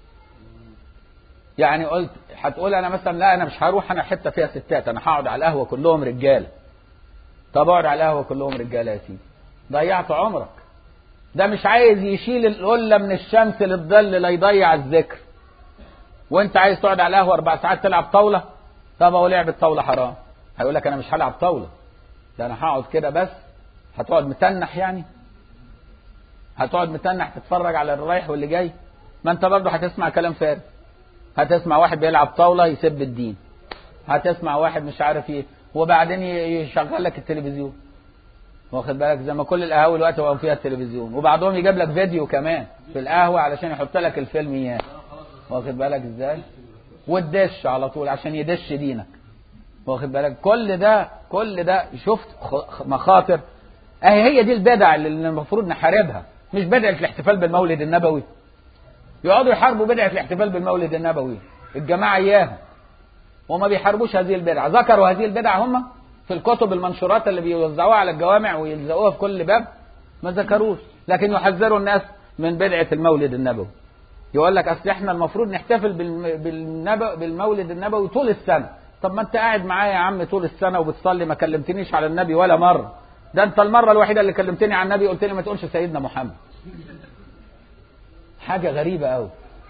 يعني قلت هتقول انا مثلا لا انا مش هروح انا حته فيها ستات، انا هقعد على القهوه كلهم رجاله. طب اقعد على القهوه كلهم رجاله يا سيدي، ضيعت عمرك. ده مش عايز يشيل القله من الشمس للظل لا يضيع الذكر، وانت عايز تقعد على القهوه 4 ساعات تلعب طاوله. طب هو لعب الطاوله حرام؟ هيقول لك انا مش هلعب طاوله، ده انا هقعد كده بس. هتقعد متنح يعني؟ هتقعد متنح تتفرج على الرايح واللي جاي؟ ما انت برضه هتسمع كلام فارغ. هتسمع واحد بيلعب طاوله يسب الدين، هتسمع واحد مش عارف ايه، وبعدين يشغل لك التلفزيون، واخد بالك؟ زي ما كل القهاوي دلوقتي بقوا فيها التلفزيون، وبعضهم يجيب لك فيديو كمان في القهوه علشان يحط لك الفيلم اياه، واخد بالك ازاي؟ والدش على طول عشان يدش دينك، واخد بالك؟ كل ده شفت مخاطر. هي دي البدع اللي المفروض نحاربها، مش بدعه الاحتفال بالمولد النبوي. يقعدوا يحاربوا بدعه الاحتفال بالمولد النبوي الجماعه اياهم، وما بيحاربوش هذه البدعه. ذكروا هذه البدعه هم في الكتب المنشورات اللي بيوزعوها على الجوامع ويلزقوها في كل باب؟ ما ذكروش، لكن يحذروا الناس من بدعه المولد النبوي. يقول لك اصل احنا المفروض نحتفل بالمولد النبوي طول السنه. طب ما انت قاعد معايا يا عم طول السنه وبتصلي، ما كلمتنيش على النبي ولا مره. ده انت المره الوحيده اللي كلمتني عن النبي قلت لي ما تقولش سيدنا محمد. حاجه غريبه قوي.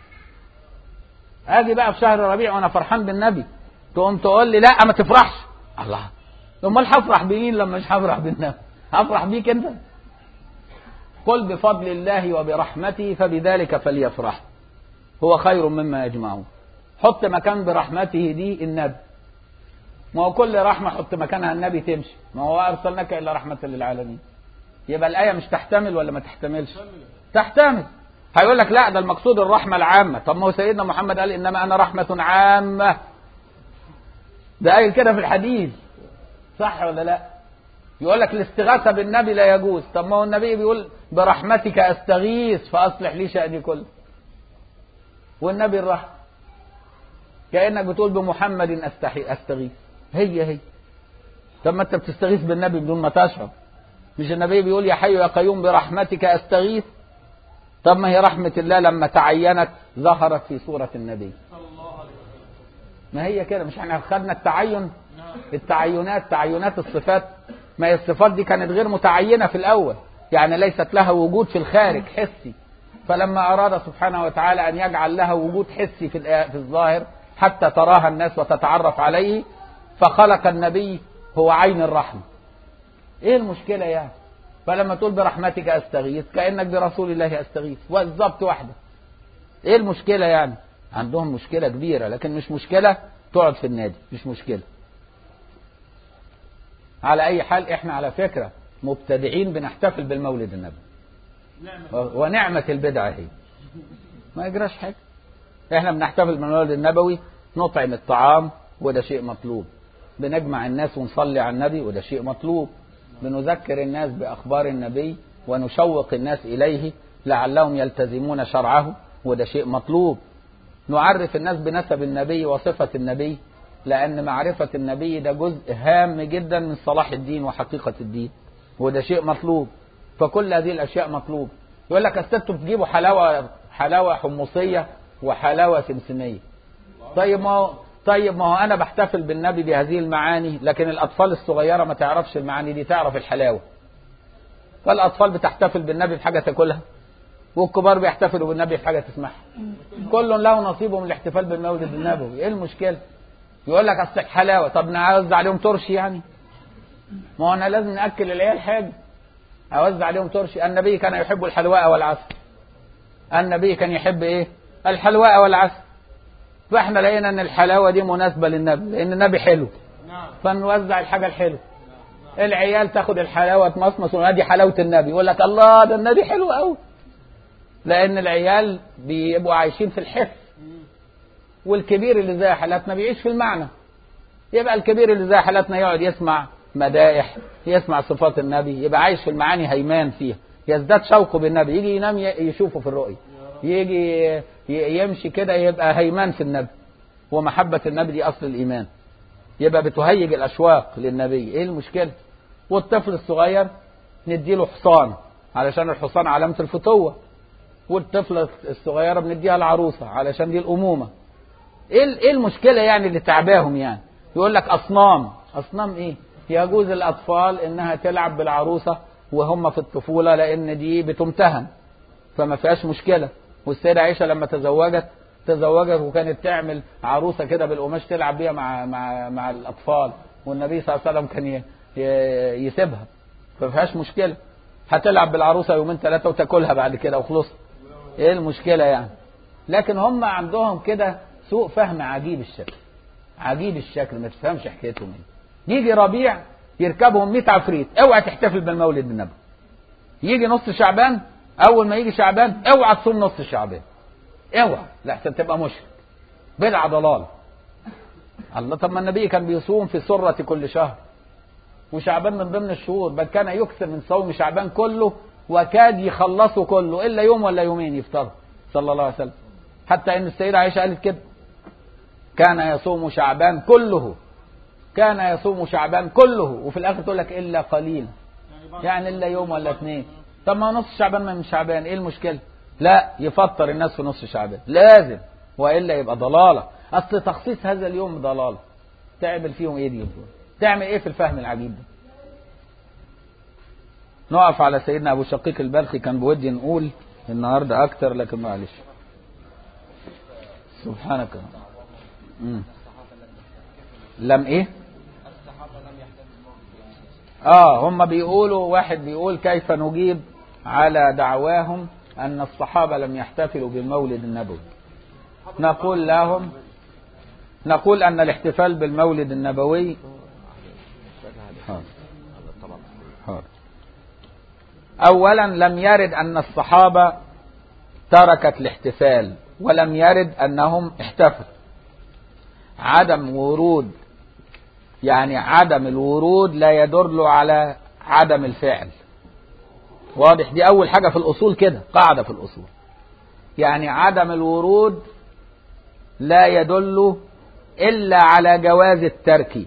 اجي بقى في شهر ربيع وانا فرحان بالنبي تقوم تقول لي لا ما تفرحش. الله، امال هفرح بمين لما مش هفرح بالنبي؟ هفرح بيك انت؟ قل بفضل الله وبرحمته فبذلك فليفرح هو خير مما يجمعون. حط مكان برحمته دي النبي، ما هو كل رحمه حط مكانها النبي تمشي، ما هو ارسلناك الا رحمه للعالمين. يبقى الايه مش تحتمل ولا ما تحتملش؟ تحتمل. هيقول لك لا ده المقصود الرحمه العامه. طب ما هو سيدنا محمد قال انما انا رحمه عامه، ده قايل كده في الحديث، صح ولا لا؟ يقول لك الاستغاثه بالنبي لا يجوز. طب ما هو النبي بيقول برحمتك استغيث فاصلح لي شأني كله، والنبي الرحمه. كأنك بتقول بمحمد استغيث. هي طب ما انت بتستغيث بالنبي بدون ما تشعر. مش النبي بيقول يا حي يا قيوم برحمتك استغيث؟ طب ما هي رحمة الله لما تعينت ظهرت في صورة النبي. ما هي كده، مش احنا خدنا التعين؟ تعينات الصفات. ما هي الصفات دي كانت غير متعينة في الأول، يعني ليست لها وجود في الخارج حسي. فلما أراد سبحانه وتعالى أن يجعل لها وجود حسي في الظاهر حتى تراها الناس وتتعرف عليه، فخلق النبي هو عين الرحمة. ايه المشكلة يعني؟ فلما تقول برحمتك استغيث كأنك برسول الله استغيث، والضبط واحدة. ايه المشكلة يعني؟ عندهم مشكلة كبيرة، لكن مش مشكلة تقعد في النادي، مش مشكلة. على اي حال احنا على فكرة مبتدعين بنحتفل بالمولد النبوي، ونعمة البدعة هي، ما يجراش حاجة. احنا بنحتفل بالمولد النبوي، نطعم الطعام وده شيء مطلوب، بنجمع الناس ونصلي على النبي وده شيء مطلوب، بنذكر الناس بأخبار النبي ونشوق الناس إليه لعلهم يلتزمون شرعه وده شيء مطلوب، نعرف الناس بنسب النبي وصفة النبي، لأن معرفة النبي ده جزء هام جدا من صلاح الدين وحقيقة الدين وده شيء مطلوب. فكل هذه الأشياء مطلوب. يقول لك أستاذ بتجيبوا حلاوة حمصية وحلاوة سمسمية. طيب ما هو أنا بحتفل بالنبي بهذه المعاني، لكن الأطفال الصغيرة ما تعرفش المعاني دي، تعرف الحلاوة. فالأطفال بتحتفل بالنبي بحاجة تاكلها، والكبار بيحتفلوا بالنبي بحاجة تسمعها. كل له نصيبه من الاحتفال بالمولد النبوي. ايه المشكلة؟ يقول لك اصل حلاوة، طب نوزع عليهم ترشي يعني؟ ما هو انا لازم ناكل العيال حاجة، اوزع عليهم ترشي. النبي كان يحب الحلواء والعسل. النبي كان يحب ايه؟ الحلواء والعسل. فاحنا لقينا ان الحلاوة دي مناسبة للنبي، لان النبي حلو، فنوزع الحاجة الحلوة. العيال تاخد الحلاوة تمصمص ونادي حلاوة النبي، يقول لك الله ده النبي حلو قوي. لان العيال بيبقوا عايشين في الحس، والكبير اللي زي حالاتنا بيعيش في المعنى. يبقى الكبير اللي زي حالاتنا يقعد يسمع مدائح، يسمع صفات النبي، يبقى عايش في المعاني، هيمان فيها، يزداد شوقه بالنبي، يجي ينام يشوفه في الرؤيا، يجي يمشي كده يبقى هيمان في النبي. ومحبة النبي دي أصل الإيمان، يبقى بتهيج الأشواق للنبي. إيه المشكلة؟ والطفل الصغير نديله حصان علشان الحصان علامة الفتوة، والطفلة الصغيرة بنديها العروسة علشان دي الأمومة. ايه المشكلة يعني اللي تعباهم يعني؟ يقول لك أصنام ايه؟ يجوز الأطفال انها تلعب بالعروسة وهم في الطفولة، لأن دي بتمتهن فما فيهاش مشكلة. والسيدة عائشة لما تزوجت وكانت تعمل عروسة كده بالقماش تلعب بيها مع الأطفال، والنبي صلى الله عليه وسلم كان يسيبها، فما فيهاش مشكلة. هتلعب بالعروسة يومين ثلاثة وتاكلها بعد كده وخلص. ايه المشكلة يعني؟ لكن هم عندهم كده سوء فهم عجيب الشكل، عجيب الشكل، ما تفهمش حكايتهم ايه. يجي ربيع يركبهم 100 عفريت، اوعى تحتفل بالمولد النبوي. يجي نص شعبان، اول ما يجي شعبان اوعى تصوم نص شعبان، اوعى، لحسن تبقى مشرك، بدعة ضلال. الله، طب ما النبي كان بيصوم في سرة كل شهر، وشعبان من ضمن الشهور، بل كان يكثر من صوم شعبان كله، وكاد يخلصه كله الا يوم ولا يومين يفطر صلى الله عليه وسلم. حتى ان السيدة عائشة قالت كده، كان يصوم شعبان كله، كان يصوم شعبان كله، وفي الاخر تقول لك الا قليل، يعني الا يوم ولا اثنين. طب ما نص شعبان من شعبان، ايه المشكلة؟ لا، يفطر الناس في نص شعبان لازم، والا يبقى ضلالة. اصل تخصيص هذا اليوم ضلالة، تعمل فيهم ايه دي؟ تعمل ايه في الفهم العجيب ده؟ نقف على سيدنا ابو شقيق البلخي. كان بودي نقول النهارده اكتر لكن معلش. سبحانك. لم ايه؟ هم بيقولوا، واحد بيقول كيف نجيب على دعواهم ان الصحابة لم يحتفلوا بالمولد النبوي؟ نقول ان الاحتفال بالمولد النبوي اولا لم يرد ان الصحابة تركت الاحتفال، ولم يرد انهم احتفلوا. عدم ورود، يعني عدم الورود لا يدل على عدم الفعل. واضح؟ دي اول حاجة في الاصول كده، قاعدة في الاصول، يعني عدم الورود لا يدل الا على جواز الترك.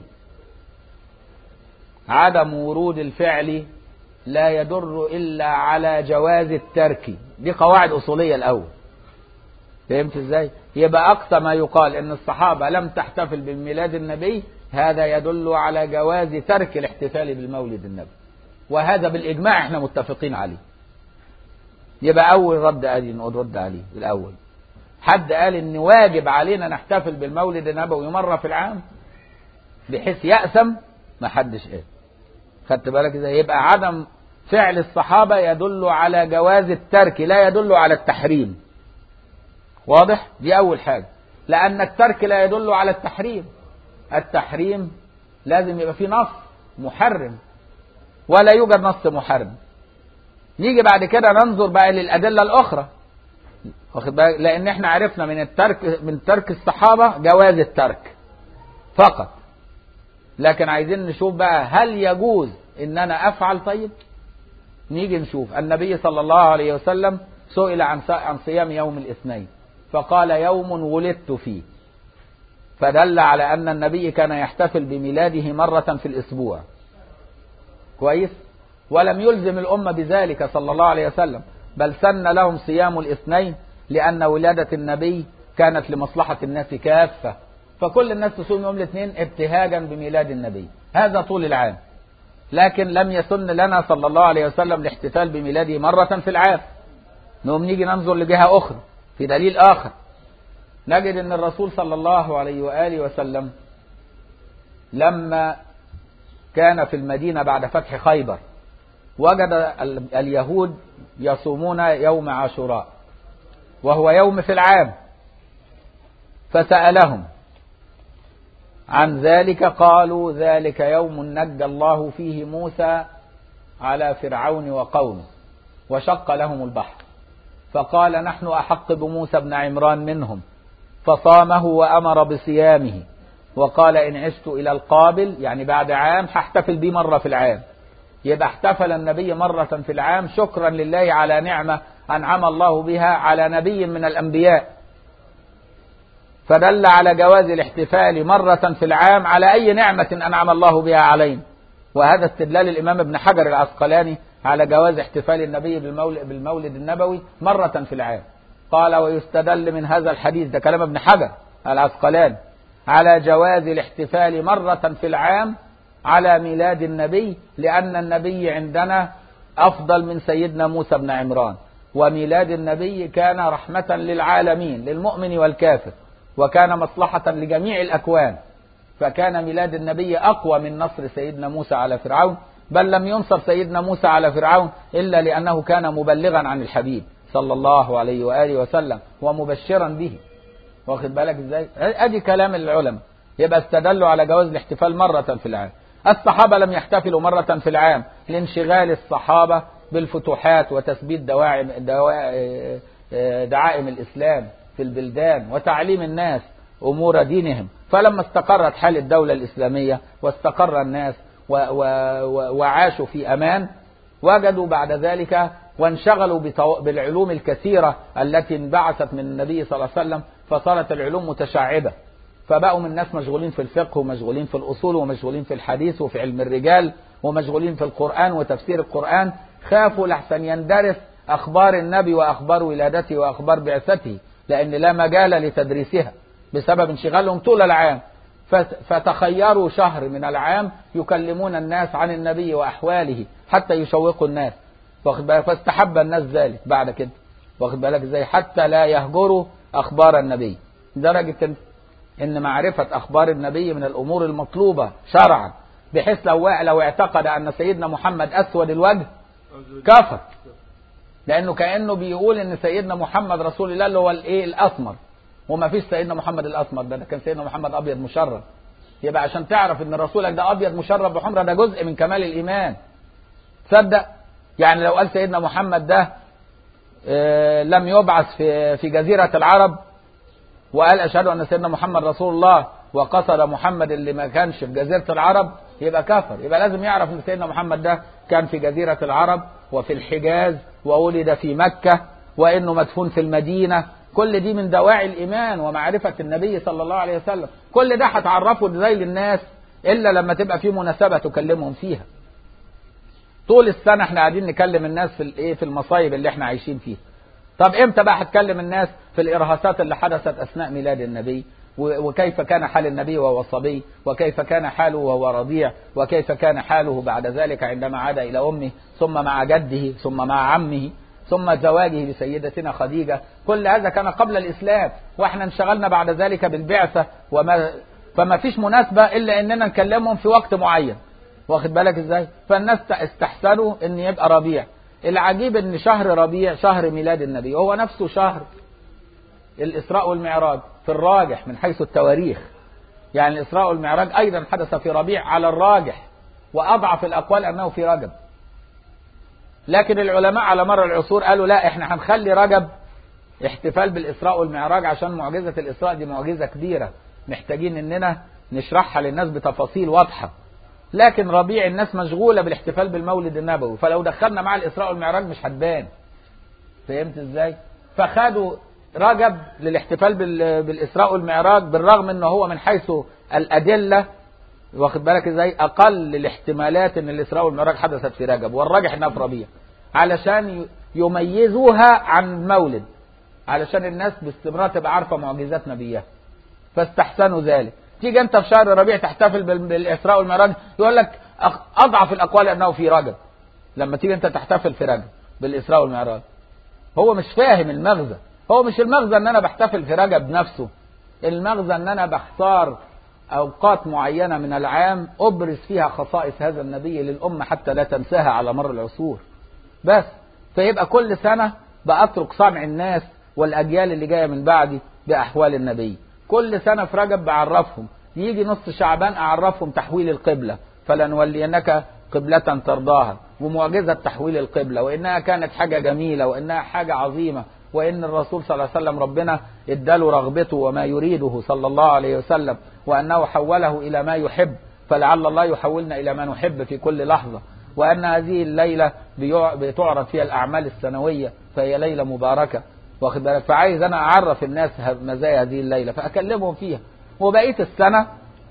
عدم ورود الفعل لا يدل الا على جواز الترك. دي قواعد اصولية الاول. فهمت ازاي؟ يبقى اقصى ما يقال ان الصحابة لم تحتفل بالميلاد النبي، هذا يدل على جواز ترك الاحتفال بالمولد النبوي، وهذا بالاجماع احنا متفقين عليه. يبقى اول رد عليه نقول رد عليه الاول. حد قال ان واجب علينا نحتفل بالمولد النبوي مرة في العام بحيث يأثم؟ ما حدش قال. خدت بالك ازاي؟ يبقى عدم فعل الصحابة يدل على جواز الترك لا يدل على التحريم. واضح؟ دي أول حاجة، لأن الترك لا يدل على التحريم. التحريم لازم يبقى فيه نص محرم، ولا يوجد نص محرم. نيجي بعد كده ننظر بقى للأدلة الأخرى، واخد بالك؟ لأن احنا عرفنا من ترك الصحابة جواز الترك فقط، لكن عايزين نشوف بقى هل يجوز إن أنا أفعل. طيب نيجي نشوف النبي صلى الله عليه وسلم سئل عن صيام يوم الاثنين فقال يوم ولدت فيه، فدل على أن النبي كان يحتفل بميلاده مرة في الأسبوع. كويس؟ ولم يلزم الأمة بذلك صلى الله عليه وسلم، بل سن لهم صيام الاثنين لأن ولادة النبي كانت لمصلحة الناس كافة، فكل الناس تصوم يوم الاثنين ابتهاجا بميلاد النبي، هذا طول العام. لكن لم يسن لنا صلى الله عليه وسلم الاحتفال بميلاده مرة في العام. نقوم نيجي ننظر لجهة أخرى في دليل آخر، نجد أن الرسول صلى الله عليه وآله وسلم لما كان في المدينة بعد فتح خيبر وجد اليهود يصومون يوم عاشوراء وهو يوم في العام، فسألهم عن ذلك قالوا ذلك يوم نجى الله فيه موسى على فرعون وقومه وشق لهم البحر، فقال نحن أحق بموسى بن عمران منهم، فصامه وأمر بصيامه وقال إن عشت إلى القابل يعني بعد عام هحتفل بيه مرة في العام. يبقى احتفل النبي مرة في العام شكرا لله على نعمة أنعم الله بها على نبي من الأنبياء، فدل على جواز الاحتفال مرة في العام على أي نعمة أنعم الله بها علينا. وهذا استدلال الإمام ابن حجر العسقلاني على جواز احتفال النبي بالمولد النبوي مرة في العام. قال ويستدل من هذا الحديث، ده كلام ابن حجر العسقلاني، على جواز الاحتفال مرة في العام على ميلاد النبي، لأن النبي عندنا أفضل من سيدنا موسى بن عمران، وميلاد النبي كان رحمة للعالمين للمؤمن والكافر، وكان مصلحة لجميع الأكوان، فكان ميلاد النبي أقوى من نصر سيدنا موسى على فرعون، بل لم ينصر سيدنا موسى على فرعون إلا لأنه كان مبلغا عن الحبيب صلى الله عليه وآله وسلم ومبشرا به. واخد بالك ازاي؟ ادي كلام العلماء. يبقى استدلوا على جواز الاحتفال مرة في العام. الصحابة لم يحتفلوا مرة في العام لانشغال الصحابة بالفتوحات وتثبيت دعائم الإسلام في البلدان وتعليم الناس أمور دينهم. فلما استقرت حال الدولة الإسلامية واستقر الناس وعاشوا في أمان، وجدوا بعد ذلك وانشغلوا بالعلوم الكثيرة التي انبعثت من النبي صلى الله عليه وسلم، فصارت العلوم متشعبة، فبقوا من الناس مشغولين في الفقه ومشغولين في الأصول ومشغولين في الحديث وفي علم الرجال ومشغولين في القرآن وتفسير القرآن. خافوا لحسن يندرس أخبار النبي وأخبار ولادته وأخبار بعثته، لأن لا مجال لتدريسها بسبب انشغالهم طول العام. فتخيروا شهر من العام يكلمون الناس عن النبي وأحواله حتى يشوقوا الناس، فاستحب الناس ذلك بعد كده. واخد بالك ازاي؟ حتى لا يهجروا أخبار النبي، درجة إن معرفة أخبار النبي من الأمور المطلوبة شرعا، بحيث لو اعتقد أن سيدنا محمد أسود الوجه كفر، لأنه كأنه بيقول إن سيدنا محمد رسول الله اللي هو الأسمر، وما فيش سيدنا محمد الأسمر، ده كان سيدنا محمد أبيض مشرب. يبقى عشان تعرف إن رسولك ده أبيض مشرب بحمرة، ده جزء من كمال الإيمان. تصدق؟ يعني لو قال سيدنا محمد ده لم يبعث في جزيرة العرب، وقال أشهد أن سيدنا محمد رسول الله، وقصد محمد اللي ما كانش في جزيرة العرب، يبقى كافر. يبقى لازم يعرف أن سيدنا محمد ده كان في جزيرة العرب وفي الحجاز وولد في مكة وإنه مدفون في المدينة. كل دي من دواعي الإيمان ومعرفة النبي صلى الله عليه وسلم. كل ده هتعرفه ازاي للناس إلا لما تبقى في مناسبة تكلمهم فيها. طول السنة احنا قاعدين نكلم الناس في المصايب اللي احنا عايشين فيها. طب امتى بقى هتكلم الناس في الإرهاصات اللي حدثت أثناء ميلاد النبي، وكيف كان حال النبي وهو صبي، وكيف كان حاله وهو رضيع، وكيف كان حاله بعد ذلك عندما عاد إلى أمه، ثم مع جده، ثم مع عمه، ثم زواجه بسيدتنا خديجة، كل هذا كان قبل الإسلام، وإحنا انشغلنا بعد ذلك بالبعثة فما فيش مناسبة إلا إننا نكلمهم في وقت معين، واخد بالك إزاي؟ فالناس استحسنوا إن يبقى ربيع. العجيب إن شهر ربيع شهر ميلاد النبي هو نفسه شهر الإسراء والمعراج في الراجح من حيث التواريخ، يعني الإسراء والمعراج أيضا حدث في ربيع على الراجح، وأضعف الأقوال أنه في رجب. لكن العلماء على مر العصور قالوا لا، احنا هنخلي رجب احتفال بالإسراء والمعراج عشان معجزة الإسراء دي معجزة كبيرة محتاجين اننا نشرحها للناس بتفاصيل واضحة. لكن ربيع الناس مشغولة بالاحتفال بالمولد النبوي، فلو دخلنا مع الإسراء والمعراج مش هتبان. فهمت ازاي؟ فخدوا رجب للاحتفال بالإسراء والمعراج، بالرغم انه هو من حيث الأدلة واخد بالك ازاي اقل الاحتمالات ان الإسراء والمعراج حدثت في رجب، والراجح انها في ربيع، علشان يميزوها عن المولد، علشان الناس باستمرار تبقى عارفة معجزات نبيها، فاستحسنوا ذلك. تيجي انت في شهر ربيع تحتفل بالإسراء والمعراج، يقول لك اضعف الاقوال انه في رجب. لما تيجي انت تحتفل في رجب بالإسراء والمعراج، هو مش فاهم المغزى. هو مش المغزى ان انا بحتفل في رجب نفسه، المغزى ان انا بختار اوقات معينة من العام ابرز فيها خصائص هذا النبي للأمة حتى لا تنساها على مر العصور. بس فيبقى كل سنة بأترك سمع الناس والأجيال اللي جاية من بعدي بأحوال النبي. كل سنة في رجب بعرفهم، يجي نص شعبان أعرفهم تحويل القبلة، فلنولينك قبلة ترضاها، ومعجزة تحويل القبلة، وإنها كانت حاجة جميلة، وإنها حاجة عظيمة، وإن الرسول صلى الله عليه وسلم ربنا اداله رغبته وما يريده صلى الله عليه وسلم، وأنه حوله إلى ما يحب، فلعل الله يحولنا إلى ما نحب في كل لحظة، وأن هذه الليلة بتعرض فيها الأعمال السنوية، فهي ليلة مباركة، واخد بالك؟ فعايز أنا أعرف الناس مزايا هذه الليلة فأكلمهم فيها. وبقية السنة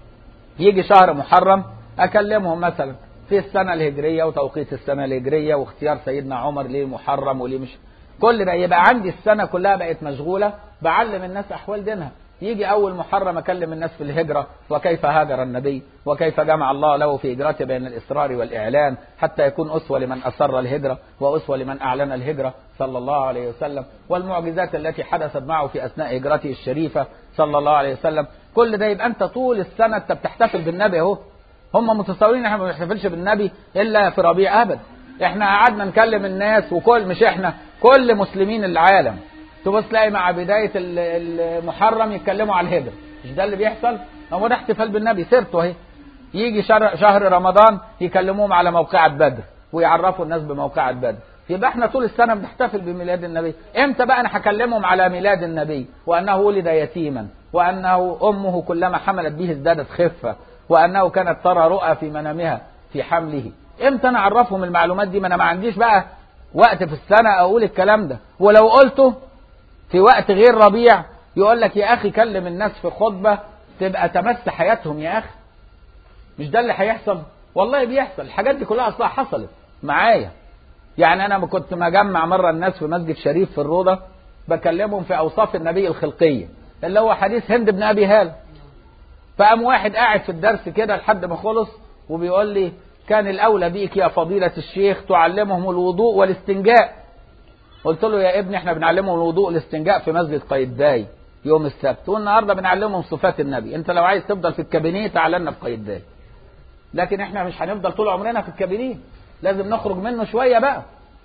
يجي شهر محرم أكلمهم مثلا في السنة الهجرية وتوقيت السنة الهجرية واختيار سيدنا عمر ليه محرم وليه مش، كل ده يبقى عندي السنة كلها بقت مشغولة بعلم الناس أحوال دينها. يجي أول محرم أكلم الناس في الهجرة وكيف هاجر النبي وكيف جمع الله له في هجرته بين الإصرار والإعلان حتى يكون أسوة لمن أسر الهجرة وأسوة لمن أعلن الهجرة صلى الله عليه وسلم، والمعجزات التي حدثت معه في أثناء هجرته الشريفة صلى الله عليه وسلم. كل ده يبقى أنت طول السنة أنت بتحتفل بالنبي أهو. هم متصورين احنا ما بنحتفلش بالنبي إلا في ربيع أبدا. احنا قعدنا نكلم الناس وكل مش احنا، كل مسلمين العالم تبص تلاقي مع بداية المحرم يتكلموا على الهجرة. مش ده اللي بيحصل؟ هو ده احتفال بالنبي سيرته اهي. يجي شهر رمضان يكلموهم على موقعة بدر ويعرفوا الناس بموقعة بدر. يبقى احنا طول السنة بنحتفل بميلاد النبي. امتى بقى انا هكلمهم على ميلاد النبي وانه ولد يتيما وانه امه كلما حملت به ازدادت خفة وانه كانت ترى رؤى في منامها في حمله؟ امتى انا اعرفهم المعلومات دي؟ ما انا ما عنديش بقى وقت في السنة اقول الكلام ده، ولو قلته في وقت غير ربيع يقول لك يا اخي كلم الناس في خطبة تبقى تمس حياتهم يا اخي. مش ده اللي هيحصل؟ والله بيحصل. الحاجات دي كلها اصلا حصلت معايا. يعني انا كنت مجمع مرة الناس في مسجد شريف في الروضة بكلمهم في اوصاف النبي الخلقية اللي هو حديث هند بن ابي هالة. فقام واحد قاعد في الدرس كده لحد ما خلص وبيقول لي كان الاولى بيك يا فضيلة الشيخ تعلمهم الوضوء والاستنجاء. قلت له يا ابني احنا بنعلمهم الوضوء والاستنجاء في مسجد قايتباي يوم السبت، والنهارده بنعلمهم صفات النبي. انت لو عايز تفضل في الكابينيه تعال لنا في قايتباي، لكن احنا مش هنفضل طول عمرنا في الكابينيه، لازم نخرج منه شويه بقى،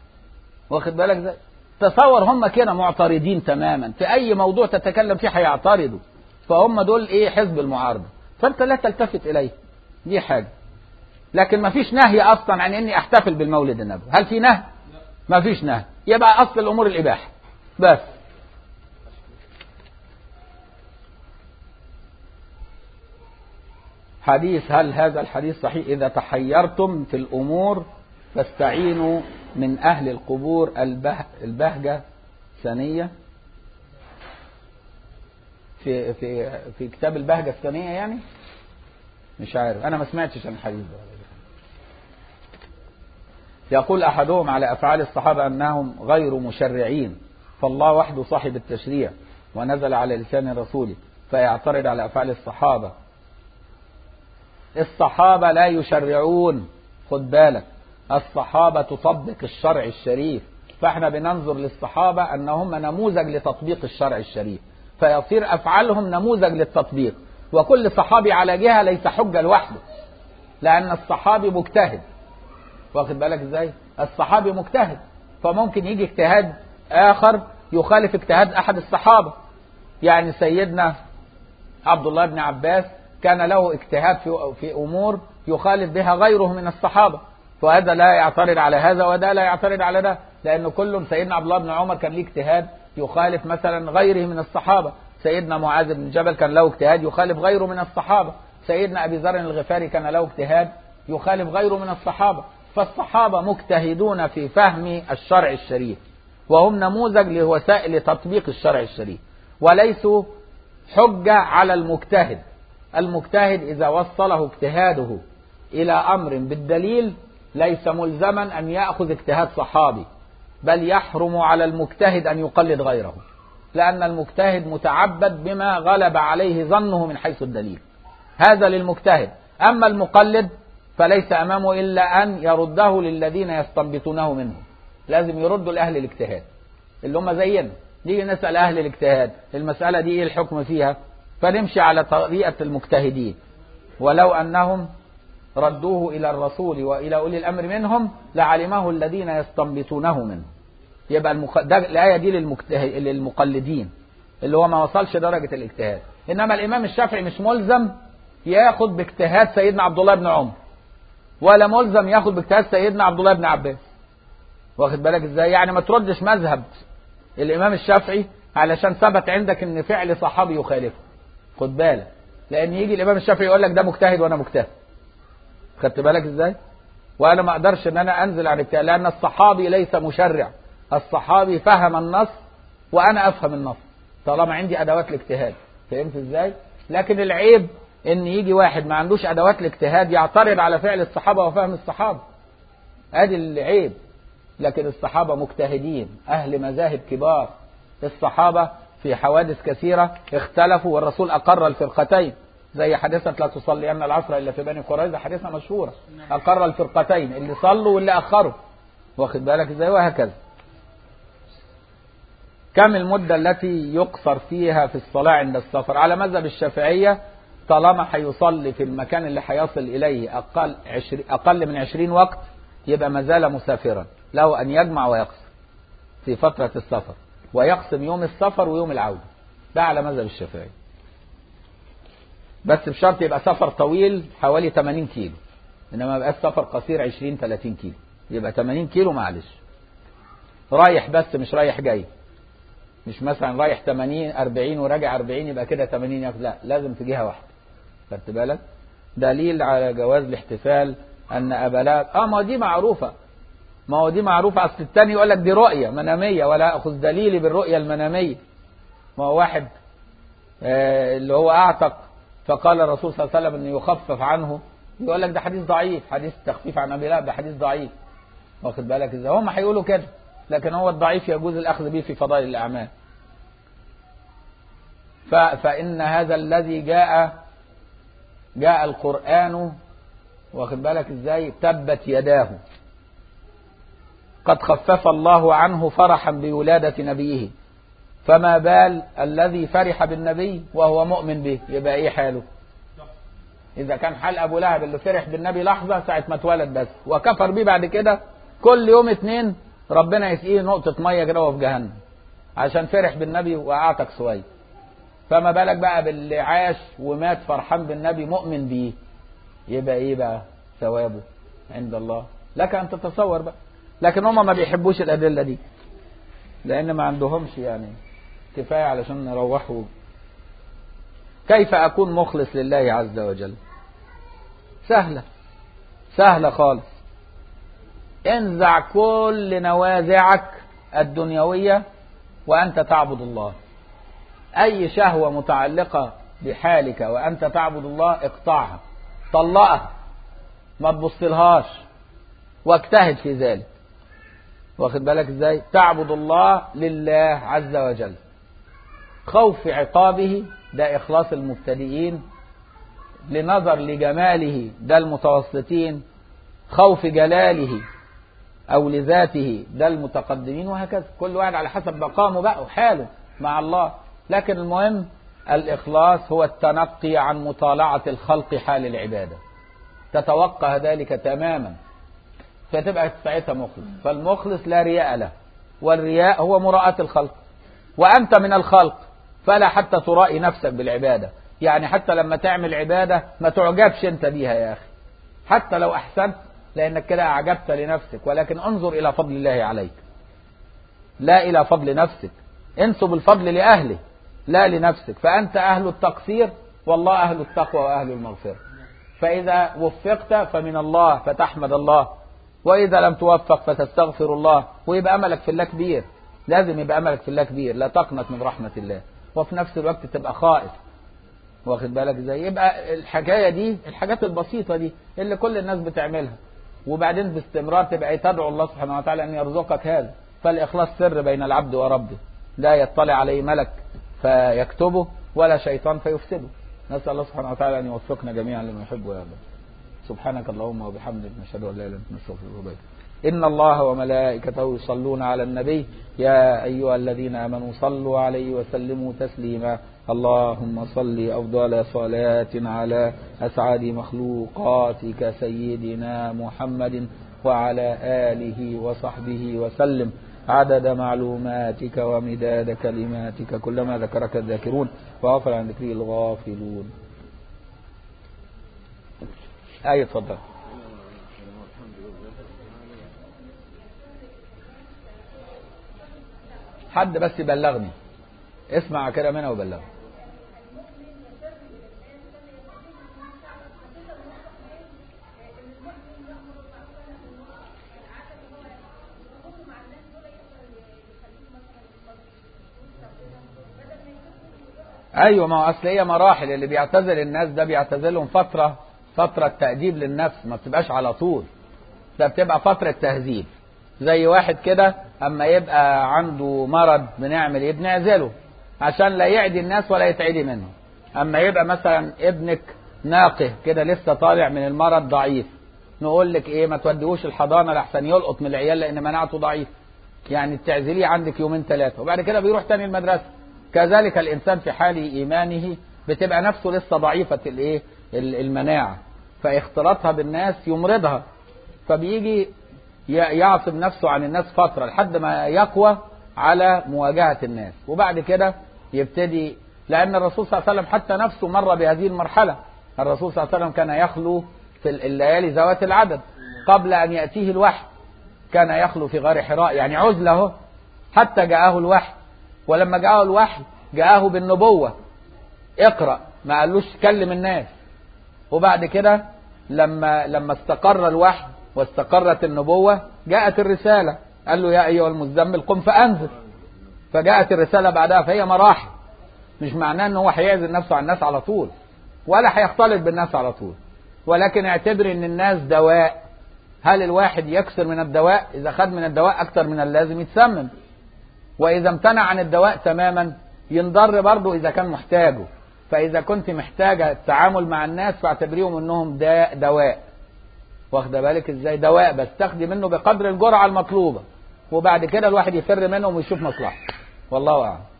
واخد بالك ازاي؟ تصور هم كده معترضين تماما في اي موضوع تتكلم فيه هيعترضوا، فهم دول ايه؟ حزب المعارضه، فانت لا تلتفت اليه. دي حاجه. لكن ما فيش نهي اصلا عن اني احتفل بالمولد النبوي. هل في نهي؟ ما فيش نهي. يبقى اصل الامور الاباحه بس. حديث هل هذا الحديث صحيح؟ اذا تحيرتم في الامور فاستعينوا من اهل القبور. البهجة ثانية في كتاب البهجة الثانية، يعني مش عارف، انا ما سمعتش عن الحديث ده. يقول أحدهم على أفعال الصحابة أنهم غير مشرعين، فالله وحده صاحب التشريع ونزل على لسان رسوله، فيعترض على أفعال الصحابة. الصحابة لا يشرعون، خد بالك، الصحابة تطبق الشرع الشريف، فاحنا بننظر للصحابة أنهم نموذج لتطبيق الشرع الشريف، فيصير أفعالهم نموذج للتطبيق. وكل صحابي على جهة ليس حجة لوحده، لأن الصحابي مجتهد، واخد بالك ازاي؟ الصحابي مجتهد، فممكن يجي اجتهاد آخر يخالف اجتهاد أحد الصحابة. يعني سيدنا عبد الله بن عباس كان له اجتهاد في أمور يخالف بها غيره من الصحابة، وهذا لا يعترض على هذا وده لا يعترض على ده، لأن كل سيدنا عبد الله بن عمر كان له اجتهاد يخالف مثلا غيره من الصحابة، سيدنا معاذ بن جبل كان له اجتهاد يخالف غيره من الصحابة، سيدنا أبي ذر الغفاري كان له اجتهاد يخالف غيره من الصحابة. فالصحابة مجتهدون في فهم الشرع الشريف، وهم نموذج لوسائل تطبيق الشرع الشريف، وليسوا حجة على المجتهد. المجتهد إذا وصله اجتهاده إلى أمر بالدليل ليس ملزما أن يأخذ اجتهاد صحابي، بل يحرم على المجتهد أن يقلد غيره، لأن المجتهد متعبد بما غلب عليه ظنه من حيث الدليل. هذا للمجتهد. أما المقلد فليس أمامه إلا أن يرده للذين يستنبطونه منه، لازم يردوا لأهل الاجتهاد اللي هم زينا. نيجي نسأل أهل الاجتهاد المسألة دي إيه الحكم فيها، فنمشي على طريقة المجتهدين، ولو أنهم ردوه إلى الرسول وإلى أولي الأمر منهم لعلمه الذين يستنبطونه منه. يبقى الآية دي للمقلدين اللي هو ما وصلش درجة الاجتهاد. إنما الإمام الشافعي مش ملزم ياخد باجتهاد سيدنا عبد الله بن عمر، ولا ملزم ياخد باجتهاد سيدنا عبد الله بن عباس، واخد بالك ازاي؟ يعني ما تردش مذهب الإمام الشافعي علشان ثبت عندك ان فعل صحابي يخالفه، خد بالك، لأن يجي الإمام الشافعي يقول لك ده مجتهد وأنا مجتهد، خدت بالك ازاي؟ وأنا ما أقدرش ان أنا أنزل عن اجتهاد، لأن الصحابي ليس مشرع، الصحابي فهم النص وأنا أفهم النص طالما عندي أدوات الاجتهاد، فهمت ازاي؟ لكن العيب ان يجي واحد ما عندوش أدوات الاجتهاد يعترض على فعل الصحابة وفهم الصحابة، ادي العيب. لكن الصحابة مجتهدين أهل مذاهب كبار. الصحابة في حوادث كثيرة اختلفوا والرسول أقر الفرقتين، زي حادثة لا تصلين العصر إلا في بني قريظة، حادثة مشهورة، أقر الفرقتين اللي صلوا واللي أخروا، واخد بالك ازاي؟ وهكذا. كم المدة التي يقصر فيها في الصلاة عند السفر؟ على مذهب الشافعية طالما هيصلي في المكان اللي هيصل إليه أقل من 20 وقت يبقى ما زال مسافرا، له أن يجمع ويقصر في فترة السفر، ويقسم يوم السفر ويوم العودة، ده على مذهب الشافعي، بس بشرط يبقى سفر طويل حوالي 80 كيلو، إنما يبقى سفر قصير 20-30 كيلو، يبقى 80 كيلو معلش، رايح بس مش رايح جاي، مش مثلا رايح 80-40 وراجع 40 يبقى كده 80، لا لازم في جهة واحدة، خدت بالك؟ دليل على جواز الاحتفال أن أبلاد ما دي معروفة، ما هو دي معروفة. أصل التاني يقول لك دي رؤية منامية ولا أخذ دليلي بالرؤية المنامية. ما هو واحد اللي هو أعتق فقال الرسول صلى الله عليه وسلم أنه يخفف عنه، يقول لك ده حديث ضعيف، حديث تخفيف عن أبي لهب ده حديث ضعيف، واخد بالك إزاي؟ هم هيقولوا كده، لكن هو الضعيف يجوز الأخذ به في فضائل الأعمال. فإن هذا الذي جاء القرآن، واخد بالك إزاي؟ تبت يداه قد خفف الله عنه فرحا بولادة نبيه، فما بال الذي فرح بالنبي وهو مؤمن به، يبقى ايه حاله؟ اذا كان حال ابو لهب اللي فرح بالنبي لحظة ساعة ما اتولد بس وكفر بيه بعد كده، كل يوم 2 ربنا يسقيه نقطة مية كده وهو في جهنم عشان فرح بالنبي واعتق سوي، فما بالك بقى باللي عاش ومات فرحان بالنبي مؤمن بيه، يبقى ايه بقى ثوابه عند الله؟ لك ان تتصور بقى. لكن هم ما بيحبوش الأدلة دي لأن ما عندهمش يعني كفاية علشان نروحوا. كيف أكون مخلص لله عز وجل؟ سهلة خالص. انزع كل نوازعك الدنيوية وأنت تعبد الله. أي شهوة متعلقة بحالك وأنت تعبد الله اقطعها، طلقها، ما تبصلهاش، واجتهد في ذلك، واخد بالك ازاي؟ تعبد الله لله عز وجل. خوف عقابه ده إخلاص المبتدئين، لنظر لجماله ده المتوسطين، خوف جلاله أو لذاته، ده المتقدمين، وهكذا كل واحد على حسب مقامه بقى وحاله مع الله. لكن المهم الإخلاص هو التنقي عن مطالعة الخلق حال العبادة، تتوقع ذلك تماما فتبقى ساعتها مخلص. فالمخلص لا رياء له، والرياء هو مراءة الخلق، وأنت من الخلق فلا حتى ترائي نفسك بالعبادة. يعني حتى لما تعمل عبادة ما تعجبش انت بيها يا أخي، حتى لو أحسنت، لأنك كده أعجبت لنفسك. ولكن انظر إلى فضل الله عليك لا إلى فضل نفسك، انسب الفضل لأهله لا لنفسك. فأنت أهل التقصير والله أهل التقوى وأهل المغفرة. فإذا وفقت فمن الله فتحمد الله، وإذا لم توفق فتستغفر الله، ويبقى أملك في الله كبير. لازم يبقى أملك في الله كبير، لا تقنط من رحمة الله، وفي نفس الوقت تبقى خائف. واخد بالك ازاي؟ يبقى الحكاية دي الحاجات البسيطة دي اللي كل الناس بتعملها، وبعدين باستمرار تبقى تدعو الله سبحانه وتعالى أن يرزقك هذا. فالإخلاص سر بين العبد وربه، لا يطلع عليه ملك فيكتبه ولا شيطان فيفسده. نسأل الله سبحانه وتعالى أن يوفقنا جميعا لما يحب ويرضى. سبحانك اللهم وبحمدك، نشهد أن لا إله إلا أنت، نستغفرك ونتوب إليك. إن الله وملائكته يصلون على النبي يا أيها الذين آمنوا صلوا عليه وسلموا تسليما. اللهم صل أفضل صلاة على أسعد مخلوقاتك سيدنا محمد وعلى آله وصحبه وسلم عدد معلوماتك ومداد كلماتك، كلما ذكرك الذاكرون وغفل عن ذكره الغافلون. أي اتفضل. حد بس يبلغني، اسمع كده منها وبلغني. ايوه، ما هو اصل هي مراحل. اللي بيعتزل الناس ده بيعتزلهم فترة تأديب للنفس، ما بتبقاش على طول، ده بتبقى فترة تهذيب. زي واحد كده اما يبقى عنده مرض بنعمل ايه؟ بنعزله عشان لا يعدي الناس ولا يتعدي منهم. اما يبقى مثلا ابنك ناقه كده لسه طالع من المرض ضعيف، نقول لك ايه؟ ما توديهوش الحضانة لحسن يلقط من العيال لان مناعته ضعيف، يعني تعزليه عندك يومين ثلاثة وبعد كده بيروح تاني المدرسة. كذلك الانسان في حال ايمانه بتبقى نفسه لسه ضعيفة الايه؟ المناعة، فاختلاطها بالناس يمرضها، فبيجي يعصب نفسه عن الناس فترة لحد ما يقوى على مواجهة الناس، وبعد كده يبتدي. لأن الرسول صلى الله عليه وسلم حتى نفسه مر بهذه المرحلة. الرسول صلى الله عليه وسلم كان يخلو في الليالي ذوات العدد قبل أن يأتيه الوحي، كان يخلو في غار حراء، يعني عزله حتى جاءه الوحي. ولما جاءه الوحي جاءه بالنبوة، اقرأ، ما قالوش كلم الناس. وبعد كده لما استقر الوحي واستقرت النبوة جاءت الرسالة، قال له يا أيها المزمل قم فأنذر، فجاءت الرسالة بعدها. فهي مراحل، مش معناه أنه هو هيعزل نفسه عن الناس على طول ولا هيختلط بالناس على طول، ولكن اعتبر أن الناس دواء. هل الواحد يكسر من الدواء؟ إذا خد من الدواء أكتر من اللازم يتسمم، وإذا امتنع عن الدواء تماما ينضر برضه إذا كان محتاجه. فإذا كنت محتاجة التعامل مع الناس فاعتبريهم أنهم دواء، واخد بالك ازاي؟ دواء بس تاخدي منه بقدر الجرعة المطلوبة، وبعد كده الواحد يفر منهم ويشوف مصلحته. والله أعلم.